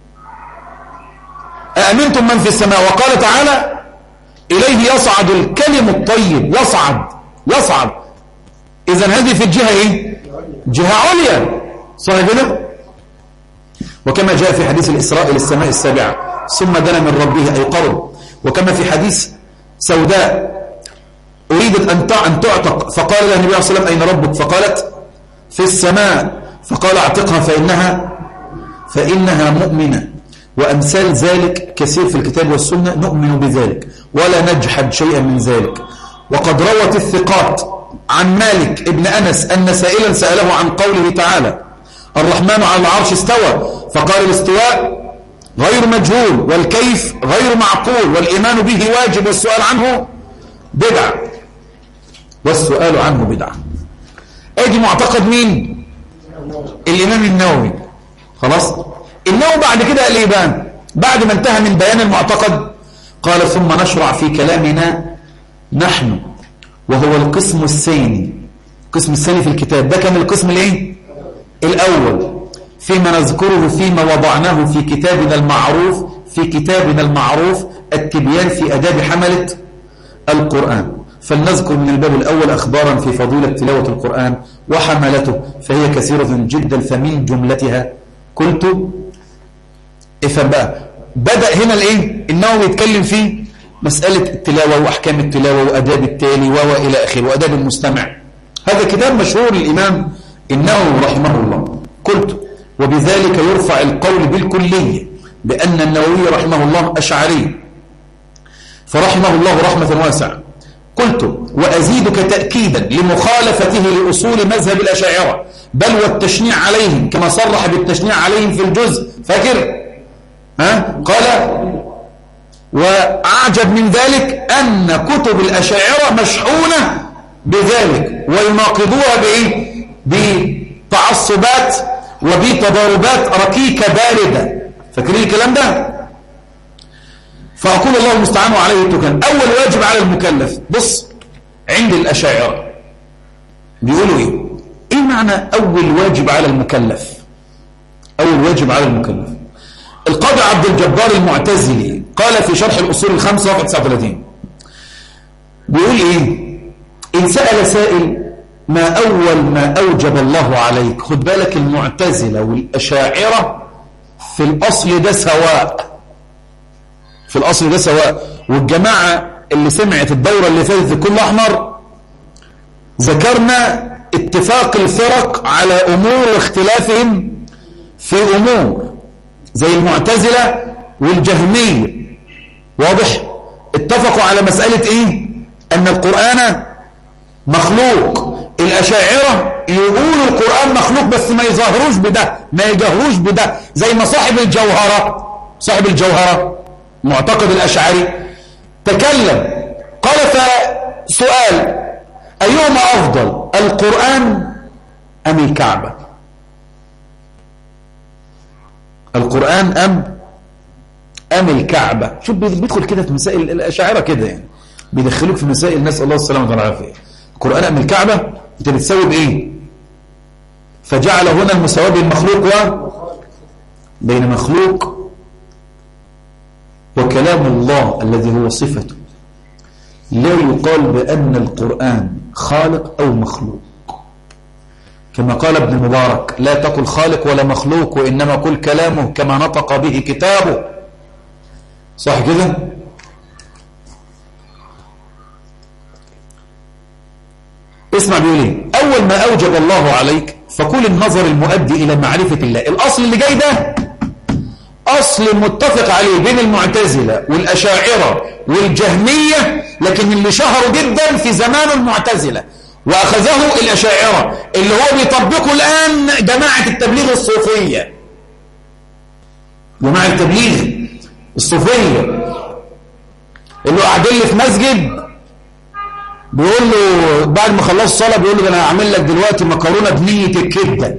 أأمنتم من في السماء. وقال تعالى: إليه يصعد الكلم الطيب. يصعد. إذن هذه في الجهة ايه؟ جهة عليا، صح كده؟ وكما جاء في حديث الإسراء إلى السماء السابعة ثم دنا من ربه أي قرب. وكما في حديث سوداء أريدت أن تعتق، فقال لها النبي صلى الله عليه وسلم: أين ربك؟ فقالت: في السماء. فقال: اعتقها فإنها مؤمنة. وأمثال ذلك كثير في الكتاب والسنة، نؤمن بذلك ولا نجحد شيئا من ذلك. وقد روت الثقات عن مالك ابن أنس أن سائلا سأله عن قوله تعالى: الرحمن على العرش استوى، فقال: الاستواء غير مجهول، والكيف غير معقول، والإيمان به واجب، والسؤال عنه بدعة. اجي معتقد مين؟ الإمام النووي. خلاص، النووي بعد كده قال إيه؟ بعد ما انتهى من بيان المعتقد قال: ثم نشرع في كلامنا نحن، وهو القسم الثاني. القسم الثاني في الكتاب ده كان القسم الايه؟ الأول، فيما نذكره فيما وضعناه في كتابنا المعروف التبيان في آداب حملة القرآن. فلنذكر من الباب الأول أخبارا في فضيلة تلاوة القرآن وحملته، فهي كثيرة جدا، فمن جملتها قلت. افهم بقى، بدأ هنا الايه؟ النووي يتكلم فيه مسألة التلاوة وأحكام التلاوة وأداب التالي وإلى آخره، وأداب المستمع. هذا كتاب مشهور للإمام النووي رحمه الله. قلت: وبذلك يرفع القول بالكلية بأن النووي رحمه الله أشعري، فرحمه الله رحمة واسعة. قلت: وأزيدك تأكيدا لمخالفته لأصول مذهب الأشاعرة، بل والتشنيع عليهم، كما صرح بالتشنيع عليهم في الجزء، فاكر؟ قال: وأعجب من ذلك أن كتب الأشاعرة مشحونة بذلك، ويناقضوها بإيه؟ بتعصبات وبتضاربات ركيكة باردة. فاكرين الكلام ده؟ فأقول الله المستعان عليه التكلم. أول واجب على المكلف، بص، عند الأشاعرة بيقولوا إيه معنى أول واجب على المكلف؟ أول واجب على المكلف، القاضي عبد الجبار المعتزلي قال في شرح الأصول الخمسة صفحة 39، بيقول إيه؟ إن سأل سائل ما أول ما أوجب الله عليك. خد بالك، المعتزلة والأشاعرة في الأصل ده سواء، في الأصل ده سواء. والجماعة اللي سمعت الدورة اللي فاتت كل أحمر ذكرنا اتفاق الفرق على أمور واختلافهم في أمور، زي المعتزلة والجهمية، واضح؟ اتفقوا على مسألة ايه؟ أن القرآن مخلوق. الأشاعرة يقولوا القرآن مخلوق بس ما يظهروش بده، ما يجهروش بده، زي ما صاحب الجوهرة معتقد الأشعري تكلم قال فسؤال: أيهما أفضل، القرآن أم الكعبة؟ القرآن أم الكعبة؟ شوف بيدخل كده في مسائل الأشاعرة كده، يعني بيدخلوك في مسائل، نسأل الله السلامة والعافية. القرآن أم الكعبة؟ أنت بتساوي بإيه؟ فجعل هنا المساواة بين مخلوق وكلام الله الذي هو صفته. لا يقال بأن القرآن خالق أو مخلوق، كما قال ابن المبارك: لا تقل خالق ولا مخلوق، وإنما قل كلامه كما نطق به كتابه. صح كده؟ اسمع بيقول ايه: أول ما أوجب الله عليك فقل النظر المؤدي إلى معرفة الله. الأصل اللي جاي ده أصل متفق عليه بين المعتزلة والأشاعرة والجهمية، لكن اللي شهروا جدا في زمان المعتزلة وأخذه الأشاعرة، اللي هو بيطبقوا الآن جماعة التبليغ الصوفية. جماعة التبليغ الصوفية اللي قاعدين لي في مسجد، بيقول له بعد ما خلص الصلاة بيقول له: أنا هعمل لك دلوقتي مكرونة بنية الكبدة.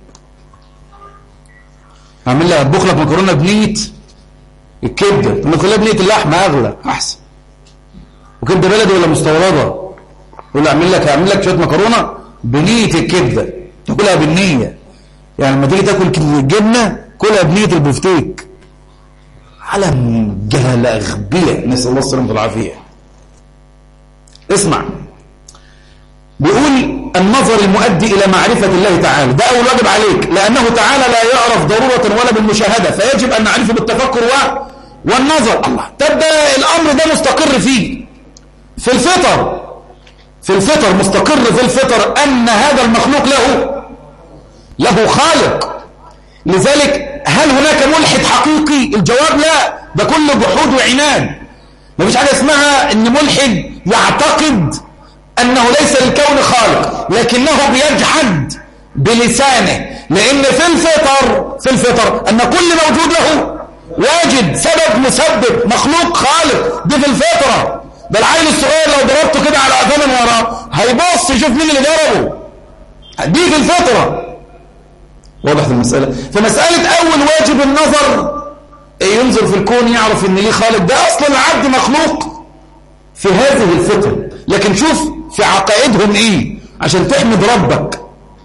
هعمل لك أطبخ لك مكرونة بنية الكبدة. نخليها بنية اللحمة أغلى أحسن، وكبدة بلدي ولا مستوردة؟ يقول له: هعمل لك شوية مكرونة بنية الكبدة، تاكلها بالنية. يعني لما تيجي تاكل الجبنة كلها بنية البفتيك. علم جهل أغبياء، نسأل الله السلامة والعافية. اسمع، بيقول: النظر المؤدي إلى معرفة الله تعالى، ده أول واجب عليك، لأنه تعالى لا يعرف ضرورة ولا بالمشاهدة، فيجب أن نعرفه بالتفكر والنظر. الله، تبدأ الأمر ده مستقر فيه في الفطر مستقر في الفطر أن هذا المخلوق له خالق. لذلك هل هناك ملحد حقيقي؟ الجواب لا، ده كله جحود وعناد. ما فيش حاجة اسمها ان ملحد يعتقد انه ليس للكون خالق لكنه بيجحد بلسانه، لان في الفطر ان كل موجود له واجد، سبب مسبب، مخلوق خالق، دي في الفطرة. ده العيل الصغير لو ضربته كده على قفاه من وراه هيبص يشوف مين اللي ضربه، دي في الفطرة. واضح المسألة؟ فمسألة أول واجب النظر، ينظر في الكون يعرف ان ليه خالق، ده أصلا العبد مخلوق في هذه الفطرة. لكن شوف في عقائدهم ايه عشان تحمد ربك.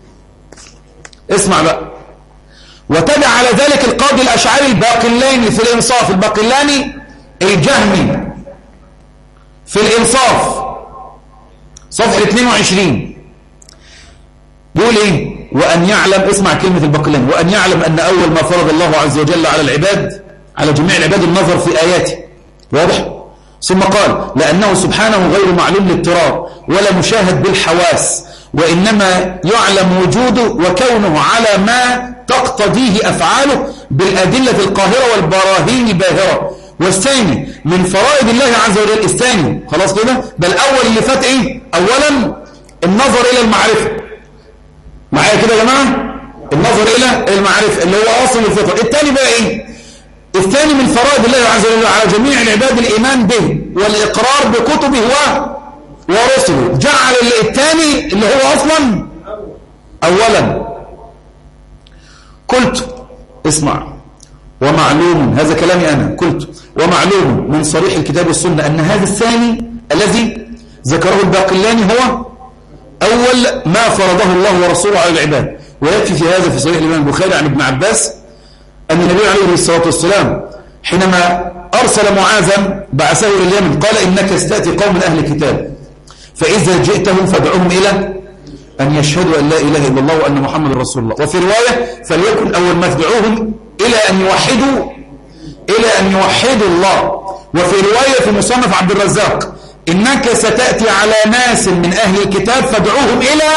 اسمع بقى: وتبع على ذلك القاضي الأشعري الباقلاني في الإنصاف، الباقلاني الجهمي في الإنصاف صفحة 22 بيقول ايه: وأن يعلم، اسمع كلمة الباقلاني: وأن يعلم أن أول ما فرض الله عز وجل على العباد، على جميع العباد، النظر في آياته. واضح؟ ثم قال: لأنه سبحانه غير معلوم للاضطرار ولا مشاهد بالحواس، وإنما يعلم وجوده وكونه على ما تقتضيه أفعاله بالأدلة القاهرة والبراهين الباهرة. والثاني من فرائض الله عز وجل، الثاني خلاص كده، بل أول اللي فات إيه؟ أولا النظر إلى المعرفة. معايا كده يا جماعة؟ النظر إلى المعرفة اللي هو أصل الفطر. الثاني بقى إيه؟ الثاني من فرائض الله عز وجل على جميع العباد الإيمان به والإقرار بكتبه ورسله. جعل الثاني اللي هو أصلا أولا. قلت، اسمع: ومعلوم، هذا كلامي أنا، قلت: ومعلوم من صريح الكتاب والسنة أن هذا الثاني الذي ذكره الباقلاني هو أول ما فرضه الله ورسوله على العباد. ويكفي في هذا في صحيح الإمام البخاري عن ابن عباس أن النبي عليه الصلاة والسلام حينما أرسل معاذا بعثه إلى اليمن قال: إنك ستأتي قوم من أهل الكتاب، فإذا جئتهم فادعوهم إلى أن يشهدوا أن لا إله إلا الله وأن محمد رسول الله. وفي رواية: فليكن أول ما تدعوهم إلى أن يوحدوا الله. وفي رواية في مصنف عبد الرزاق إنك ستأتي على ناس من أهل الكتاب فادعوهم إلى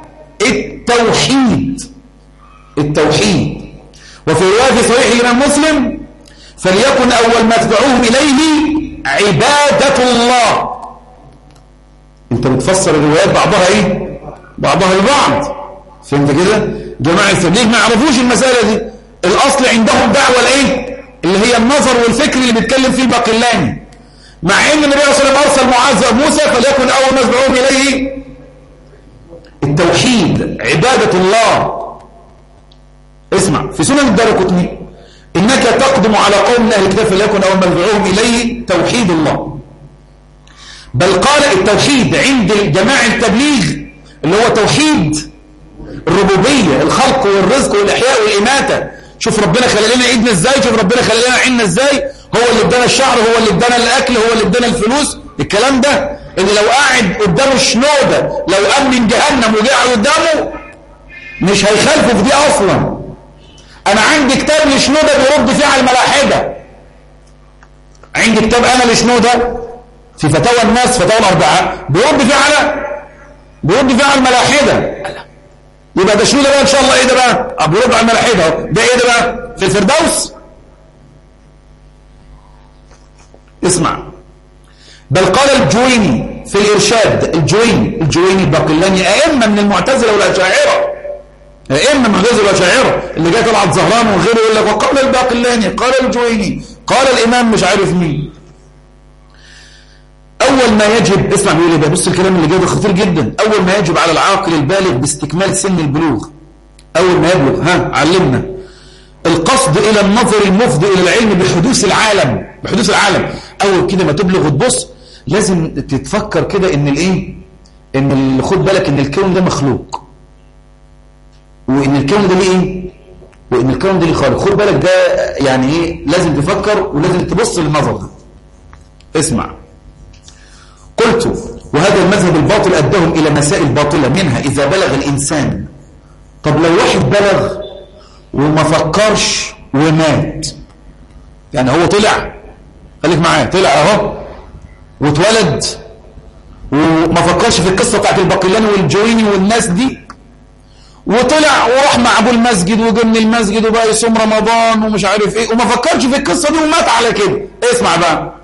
التوحيد. وفي رواية في صحيح الإمام مسلم فليكن أول ما تدعوهم إليه عبادة الله. أنت بتفسر الروايات بعضها إيه؟ بعضها البعض. فهمت كده؟ جماعة التبليغ ما يعرفوش المسألة دي. الأصل عندهم دعوة الإيه؟ اللي هي النظر والفكر اللي بيتكلم فيه الباقلاني، مع ان النبي صلى الله عليه وسلم ارسل معاذ وموسى فليكن اول ما يدعوهم اليه التوحيد، عباده الله. اسمع في سنن الدارقطني انك تقدم على قوم من اهل الكتاب فليكن اول ما يدعوهم اليه توحيد الله. بل قال التوحيد عند جماعه التبليغ اللي هو توحيد الربوبيه، الخلق والرزق والاحياء والاماته. شوف ربنا خلق لنا ايدنا ازاي، شوف ربنا خلق لنا عيننا ازاي، هو اللي ادانا الشعر، هو اللي ادانا الاكل، هو اللي ادانا الفلوس. الكلام ده ان لو قاعد قدامه شنوده، لو قام من جهنم وقاعد قدامه مش هيخالفه في دي اصلا. انا عندي كتاب لشنوده بيرد فيه على الملاحده، عندي كتاب انا لشنوده في فتاوى الناس، فتاوى الاربعه، بيرد فيه على الملاحده. يبقى ده شنوده بقى ان شاء الله ايه ده بقى؟ بيرد على الملاحده. ده ايه ده بقى؟ في الفردوس. اسمع، بل قال الجويني في الإرشاد، الجويني الباقلاني أئمة من المعتزلة والأشاعرة، أئمة من المعتزلة والأشاعرة اللي جاء طلعت زهران وغيره يقول لك وقال الباقلاني قال الجويني قال الإمام مش عارف مين. أول ما يجب، اسمع بيقول لي بص الكلام اللي جاي ده خطير جدا. أول ما يجب على العاقل البالغ باستكمال سن البلوغ، أول ما يبلغ علمنا القصد إلى النظر المفضي إلى العلم بحدوث العالم. أول كده ما تبلغ وتبص لازم تتفكر كده إن الإيه؟ إن خد بالك إن الكون ده مخلوق، وإن الكون ده ليه إيه؟ وإن الكون ده ليه خالق. خد بالك ده يعني إيه؟ لازم تفكر ولازم تبص للنظر ده. اسمع، قلت وهذا المذهب الباطل أدهم إلى مسائل باطلة، منها إذا بلغ الإنسان. طب لو واحد بلغ وما فكرش ومات، يعني هو طلع، خليك معايا، طلع اهو واتولد وما فكرش في القصه بتاعت الباقلاني والجويني والناس دي، وطلع وراح مع ابو المسجد وجه من المسجد وبقى يصوم رمضان ومش عارف ايه، وما فكرش في القصه دي ومات على كده. اسمع بقى،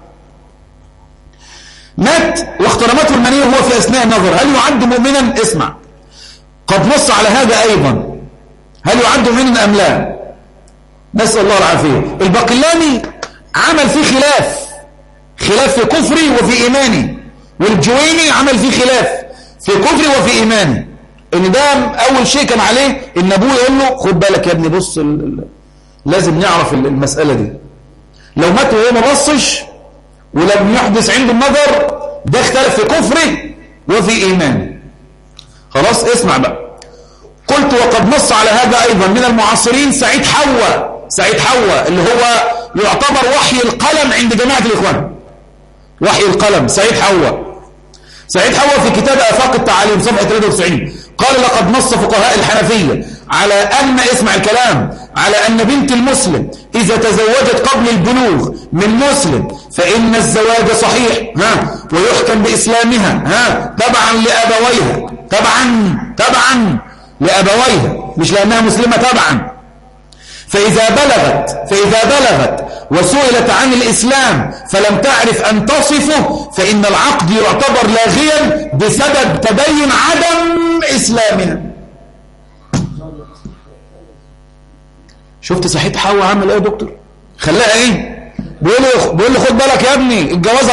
مات واخترمته المنيه وهو في اثناء النظر، هل يعد مؤمنا؟ اسمع، قد نص على هذا ايضا، هل يعد مؤمنا ام لا؟ نسال الله العافيه. الباقلاني عمل فيه خلاف في كفري وفي ايماني، والجويني عمل فيه خلاف في كفري وفي ايماني. ان ده اول شيء كان عليه ان ابوه يقول له خد بالك يا ابني، بص لازم نعرف المساله دي. لو مات وهو ما بصش ولم يحدث عنده النظر، ده اختلف في كفره وفي ايمانه. خلاص اسمع بقى، قلت وقد نص على هذا أيضا من المعاصرين سعيد حوا اللي هو يعتبر وحي القلم عند جماعة الإخوان، وحي القلم. سعيد حوا في كتاب آفاق التعاليم صفحة 93 قال لقد نص فقهاء الحنفية على أن، اسمع الكلام، على أن بنت المسلم إذا تزوجت قبل البلوغ من مسلم فإن الزواج صحيح ويحكم بإسلامها تبعا لأبويها، مش لأنها مسلمة تبعا. فإذا بلغت وسئلت عن الإسلام فلم تعرف أن تصفه فإن العقد يعتبر لاغيا بسبب تبين عدم إسلامها. شفت صحيح حوا عمل ايه يا دكتور؟ خلاها ايه؟ بيقول له خد بالك يا ابني، الجوازة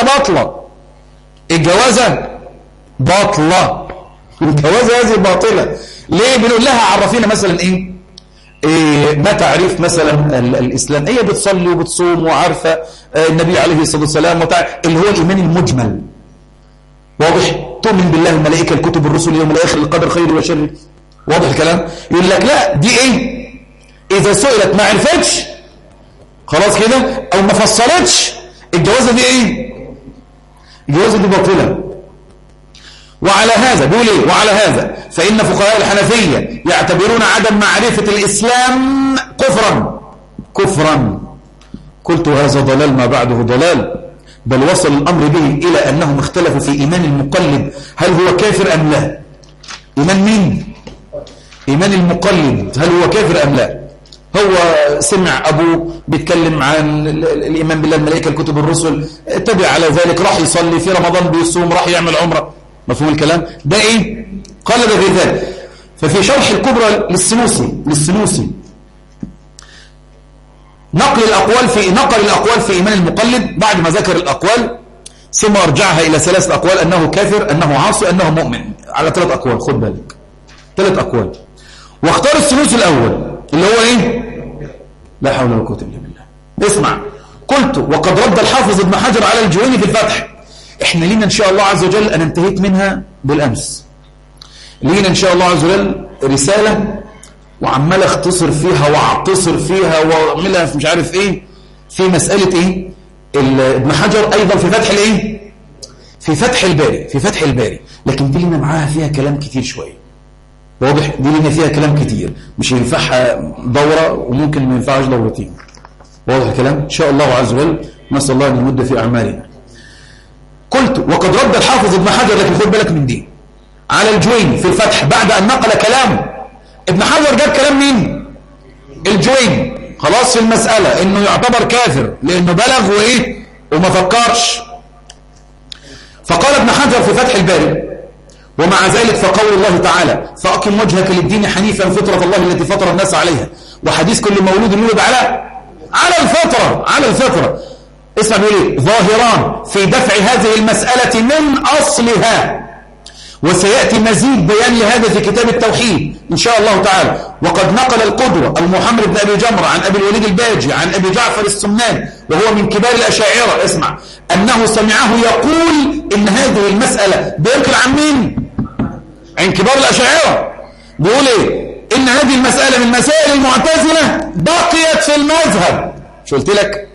باطلة الجوازة هذه باطلة. ليه؟ بنقول لها عرفينا مثلا ايه ما تعريف مثلا الإسلام. هي بتصلي وبتصوم وعارفة النبي عليه الصلاة والسلام اللي هو الإيمان المجمل، واضح؟ تؤمن بالله الملائكة الكتب الرسل اليوم الآخر القدر خير وشر، واضح الكلام؟ يقول لك لا دي ايه؟ إذا سئلت ما عرفتش خلاص كده أو ما فصلتش، الجوازة دي ايه؟ الجوازة دي باطلة. وعلى هذا بيقول ايه؟ وعلى هذا فإن فقهاء الحنفية يعتبرون عدم معرفة الإسلام كفرا. قلت هذا ضلال ما بعده ضلال. بل وصل الأمر به إلى أنهم اختلفوا في إيمان المقلد هل هو كافر أم لا. إيمان مين؟ إيمان المقلد هل هو كافر أم لا. هو سمع أبوه بيتكلم عن الإيمان بالله، الملائكة، الكتب، الرسل، اتبع على ذلك، راح يصلي في رمضان، بيصوم، راح يعمل عمرة. مفهوم الكلام ده إيه؟ قال ده غير ذلك. ففي شرح الكبرى للسنوسي نقل الأقوال في إيمان المقلد بعد ما ذكر الأقوال، ثم أرجعها إلى 3 أقوال: أنه كافر، أنه عاصي، أنه مؤمن، على 3 أقوال. خد بالك 3 أقوال. واختار السنوسي الأول اللي هو إيه؟ لا حول ولا قوة إلا بالله. اسمع، قلت وقد رد الحافظ ابن حجر على الجويني في الفتح. احنا لينا إن شاء الله عز وجل، أنا انتهيت منها بالأمس، لينا إن شاء الله عز وجل رسالة وعمال اختصر فيها واعتصر فيها واعملها في مش عارف ايه في مسألة ايه ابن حجر ايضا في فتح الايه في فتح الباري لكن دي لنا معاها فيها كلام كتير شوية. واضح؟ دي لنا فيها كلام كتير، مش ينفعها دورة وممكن ما ينفعش دورتين. واضح الكلام؟ ان شاء الله عز وجل نسأل الله ان يمد في اعمالنا. قلت وقد رد الحافظ ابن حجر، لكن خد بالك من دي، على الجويني في الفتح بعد ان نقل كلامه. ابن حجر جاب كلام مين؟ الجويني. خلاص في المسألة انه يعتبر كافر لانه بلغ وايه وما فكرش. فقال ابن حجر في فتح الباري: ومع ذلك فقول الله تعالى: فأقم وجهك للدين حنيفا فطرة الله التي فطر الناس عليها، وحديث كل مولود يولد على الفطرة. اسمع بيقول ايه: ظاهران في دفع هذه المسألة من أصلها، وسيأتي مزيد بيان لهذا في كتاب التوحيد إن شاء الله تعالى. وقد نقل القدوة المحمد بن أبي جمرة عن أبي الوليد الباجي عن أبي جعفر السمان وهو من كبار الأشاعرة، اسمع، أنه سمعه يقول إن هذه المسألة بينقل عن مين؟ عن كبار الأشاعرة. بيقول إيه؟ إن هذه المسألة من مسائل المعتزلة بقيت في المذهب. شو قلت لك؟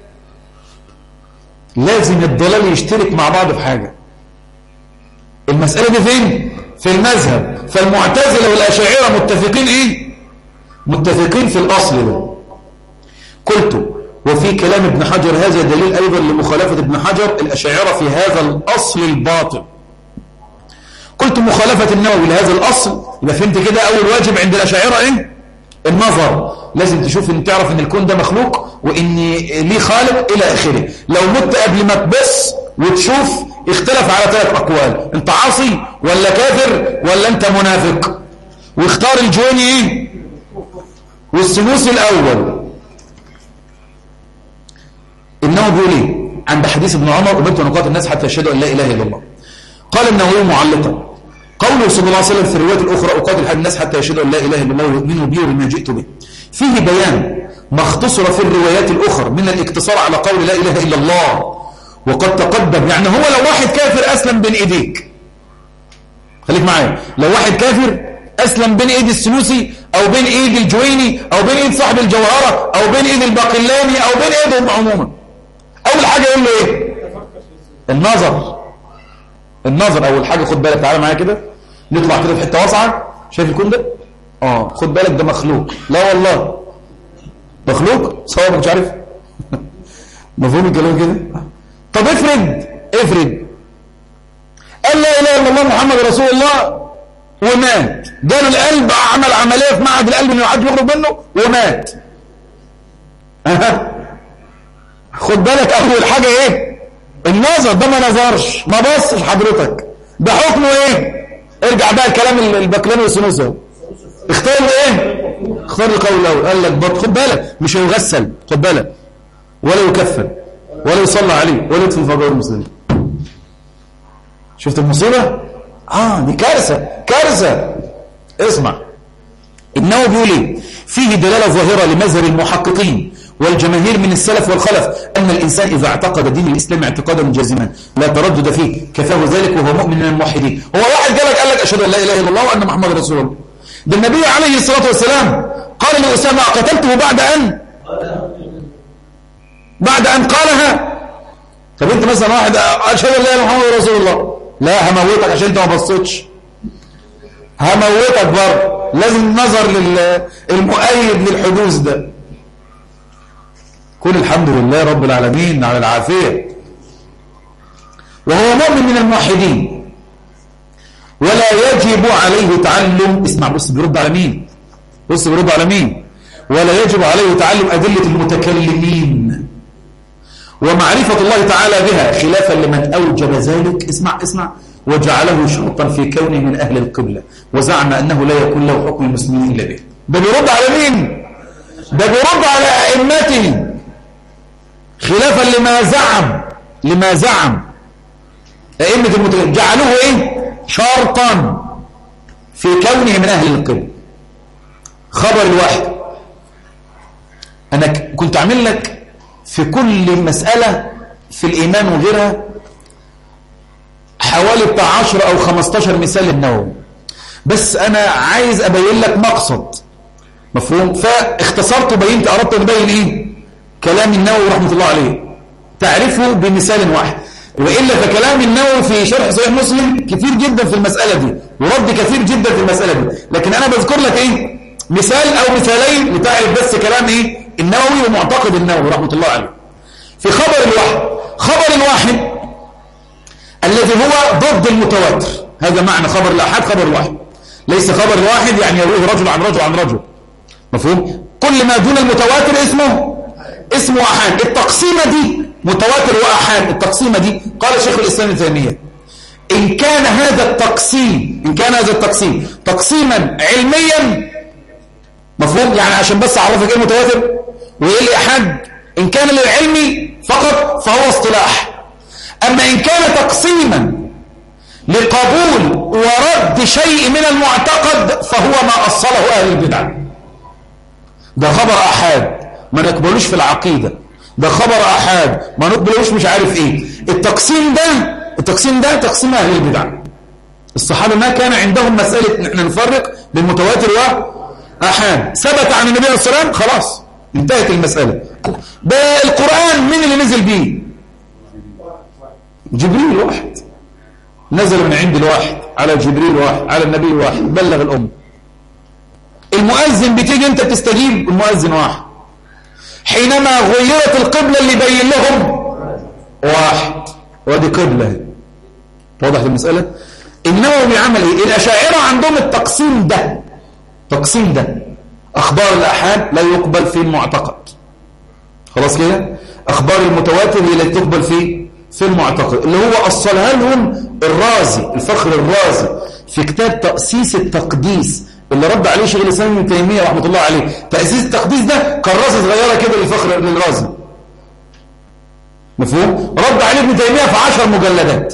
لازم الضلال يشترك مع بعض في حاجة. المسألة دي فين؟ في المذهب. فالمعتزلة والأشاعرة متفقين إيه؟ متفقين في الأصل ده. قلت وفي كلام ابن حجر هذا دليل أيضا لمخالفة ابن حجر الأشاعرة في هذا الأصل الباطل. قلت مخالفة النووي لهذا الأصل، يبقى فهمت كده أول واجب عند الأشاعرة إيه؟ النظر. لازم تشوف إن تعرف إن الكون ده مخلوق وإن ليه خالق إلى آخره. لو مت قبل ما تبص وتشوف اختلف على 3 أقوال: انت عاصي ولا كافر ولا انت منافق. واختار الجويني ايه؟ والسنوسي الاول. النووي بيقول ايه عند حديث ابن عمر: امرت ان اقاتل الناس حتى يشهدوا ان لا اله الا الله. قال النووي معلقا: قوله صلى الله عليه وسلم في الروايه الاخرى: اقاتل الناس حتى يشهدوا ان لا اله الا الله ويؤمنوا بي وبما جئت به، فيه بيان ما اختصر في الروايات الاخرى من الاقتصار على قول لا اله الا الله. وقد تقدم، يعني هو لو واحد كافر أسلم بين إيديك، خليك معايا، لو واحد كافر أسلم بين إيد السنوسي أو بين إيد الجويني أو بين إيد صاحب الجوهرة أو بين إيد الباقلاني أو بين إيدهم عموما، أول حاجة يقول له إيه؟ النظر أول حاجة. خد بالك، تعالى معايا كده نطلع كده في حتة واسعة. شايف الكون ده؟ خد بالك ده مخلوق. لا والله مخلوق صواب مش عارف مفهوم الكلام كده. طب افرض قال لا اله الا الله محمد رسول الله ومات، جاله القلب، عمل عمليه في معهد القلب انه حد يخرج منه ومات. خد بالك اول حاجه ايه؟ النظر. ده ما نظرش، ما بصش حضرتك، ده حكمه ايه؟ ارجع بقى الكلام الباقلاني والسنوسي. اختار ايه؟ اختار القول الاول. قال لك خد بالك مش هيغسل، خد بالك، ولا يكفن ولا يصلى عليه ولا يدفن في قبر المسلمين. شفت المصيبة؟ دي كارثة. اسمع النووي بيقول ايه؟ فيه دلالة ظاهرة لمذهب المحققين والجماهير من السلف والخلف أن الإنسان إذا اعتقد دين الإسلام اعتقادا جازما لا تردد فيه كفاه ذلك وهو مؤمن من الموحدين. هو واحد قال لك أشهد أن لا إله إلا الله وأن محمد رسول الله. ده النبي عليه الصلاة والسلام قال لأسامة: قتلته بعد أن قالها. طب انت مثلا واحد أشهد أن لا إله إلا محمد رسول الله، لا هموتك عشان انت ما بصيتش، هموتك برضه. لازم نظر للمؤيد للحدوث ده. كل الحمد لله رب العالمين على العافية. وهو مؤمن من الموحدين، ولا يجب عليه تعلم، اسمع بص بيرد على مين، بص بيرد على مين، ولا يجب عليه تعلم أدلة المتكلمين ومعرفة الله تعالى بها خلافا لمن أوجب ذلك، اسمع وجعله شرطا في كونه من أهل القبلة وزعم أنه لا يكون له حكم المسلمين إلا به. ده بيرد على مين؟ ده بيرد على أئمته خلافا لما زعم أئمة المتكلمين، جعلوه إيه؟ شرطا في كونه من أهل القبلة. خبر الواحد، أنا كنت أعمل لك في كل مسألة في الإيمان وغيرها حوالي بتاع 10 أو 15 مثال النووي، بس أنا عايز أبين لك مقصد مفهوم، فاختصرت وبينت، أردت أن أبين إيه؟ كلام النووي رحمة الله عليه تعرفه بمثال واحد، وإلا فكلام النووي في شرح صحيح مسلم كثير جدا في المسألة دي ورد كثير جدا في المسألة دي، لكن أنا بذكر لك إيه؟ مثال أو مثالين لتعرف بس كلام إيه؟ النووي ومعتقد النووي رحمة الله عليه. في خبر الواحد الذي هو ضد المتواتر، هذا معنى خبر الأحاد، خبر الواحد ليس خبر الواحد يعني يرويه رجل عن رجل عن رجل، مفهوم؟ كل ما دون المتواتر اسمه أحاد. التقسيمة دي متواتر وأحاد، التقسيمة دي قال شيخ الإسلام ابن تيمية إن كان هذا التقسيم تقسيما علميا، مفهوم؟ يعني عشان بس أعرفك إيه المتواتر وإيه الأحاد، إن كان للعلم فقط فهو اصطلاح، أما إن كان تقسيما لقبول ورد شيء من المعتقد فهو ما أصله أهل البدع. ده خبر أحاد ما نقبلوش في العقيدة، ده خبر أحاد ما نقبلوش مش عارف إيه. التقسيم ده تقسيم أهل البدع. الصحابة ما كان عندهم مسألة نحن نفرق بين متواتر وأحاد، ثبت عن النبي عليه الصلاة والسلام خلاص انتهت المسألة. ده القرآن مين اللي نزل بيه؟ جبريل واحد، نزل من عند الواحد على جبريل واحد على النبي واحد بلغ الأمة. المؤذن بتيجي انت بتستجيب، المؤذن واحد. حينما غيرت القبلة اللي بين لهم واحد، وادي قبلة. واضح المسألة؟ النووي عمل ايه؟ الأشاعرة عندهم التقسيم ده أخبار الأحاد لا يقبل في المعتقد، خلاص كده؟ أخبار المتواتر هي التي تقبل في المعتقد، اللي هو أصلها لهم الرازي، الفخر الرازي في كتاب تأسيس التقديس اللي رد عليه شيخ الإسلام ابن تيمية رحمة الله عليه. تأسيس التقديس ده كراسة صغيرة كده للفخر الرازي، مفهوم؟ رد عليه ابن تيمية في 10 مجلدات.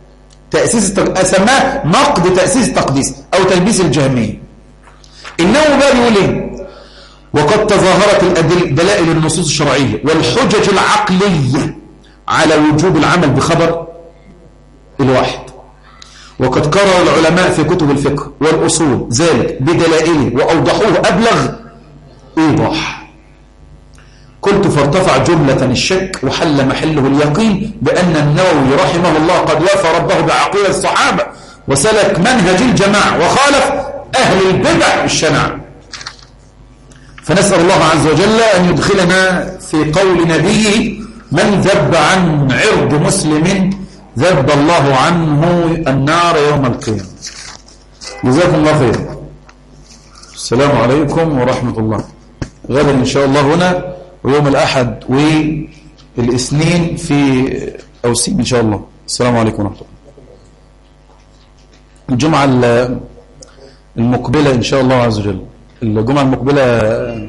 أسماه نقد تأسيس التقديس أو تلبيس الجهمية. النووي بقى بيقول ايه؟ وقد تظاهرت دلائل النصوص الشرعية والحجج العقلية على وجوب العمل بخبر الواحد، وقد كرر العلماء في كتب الفقه والأصول ذلك بدلائله وأوضحوه أبلغ إيضاح. قلت فارتفع جملة الشك وحل محله اليقين بأن النووي رحمه الله قد وافى ربه بعقيدة الصحابة وسلك منهج الجماعة وخالف أهل البدع الشناعة. فنسأل الله عز وجل أن يدخلنا في قول نبيه من ذب عن عرض مسلم ذب الله عنه النار يوم القيامة. جزاكم الله خير. السلام عليكم ورحمة الله. غدا إن شاء الله هنا، ويوم الأحد والاثنين في أوسيم إن شاء الله. السلام عليكم ورحمة الله. الجمعة المقبلة إن شاء الله عز وجل، الجمعة المقبلة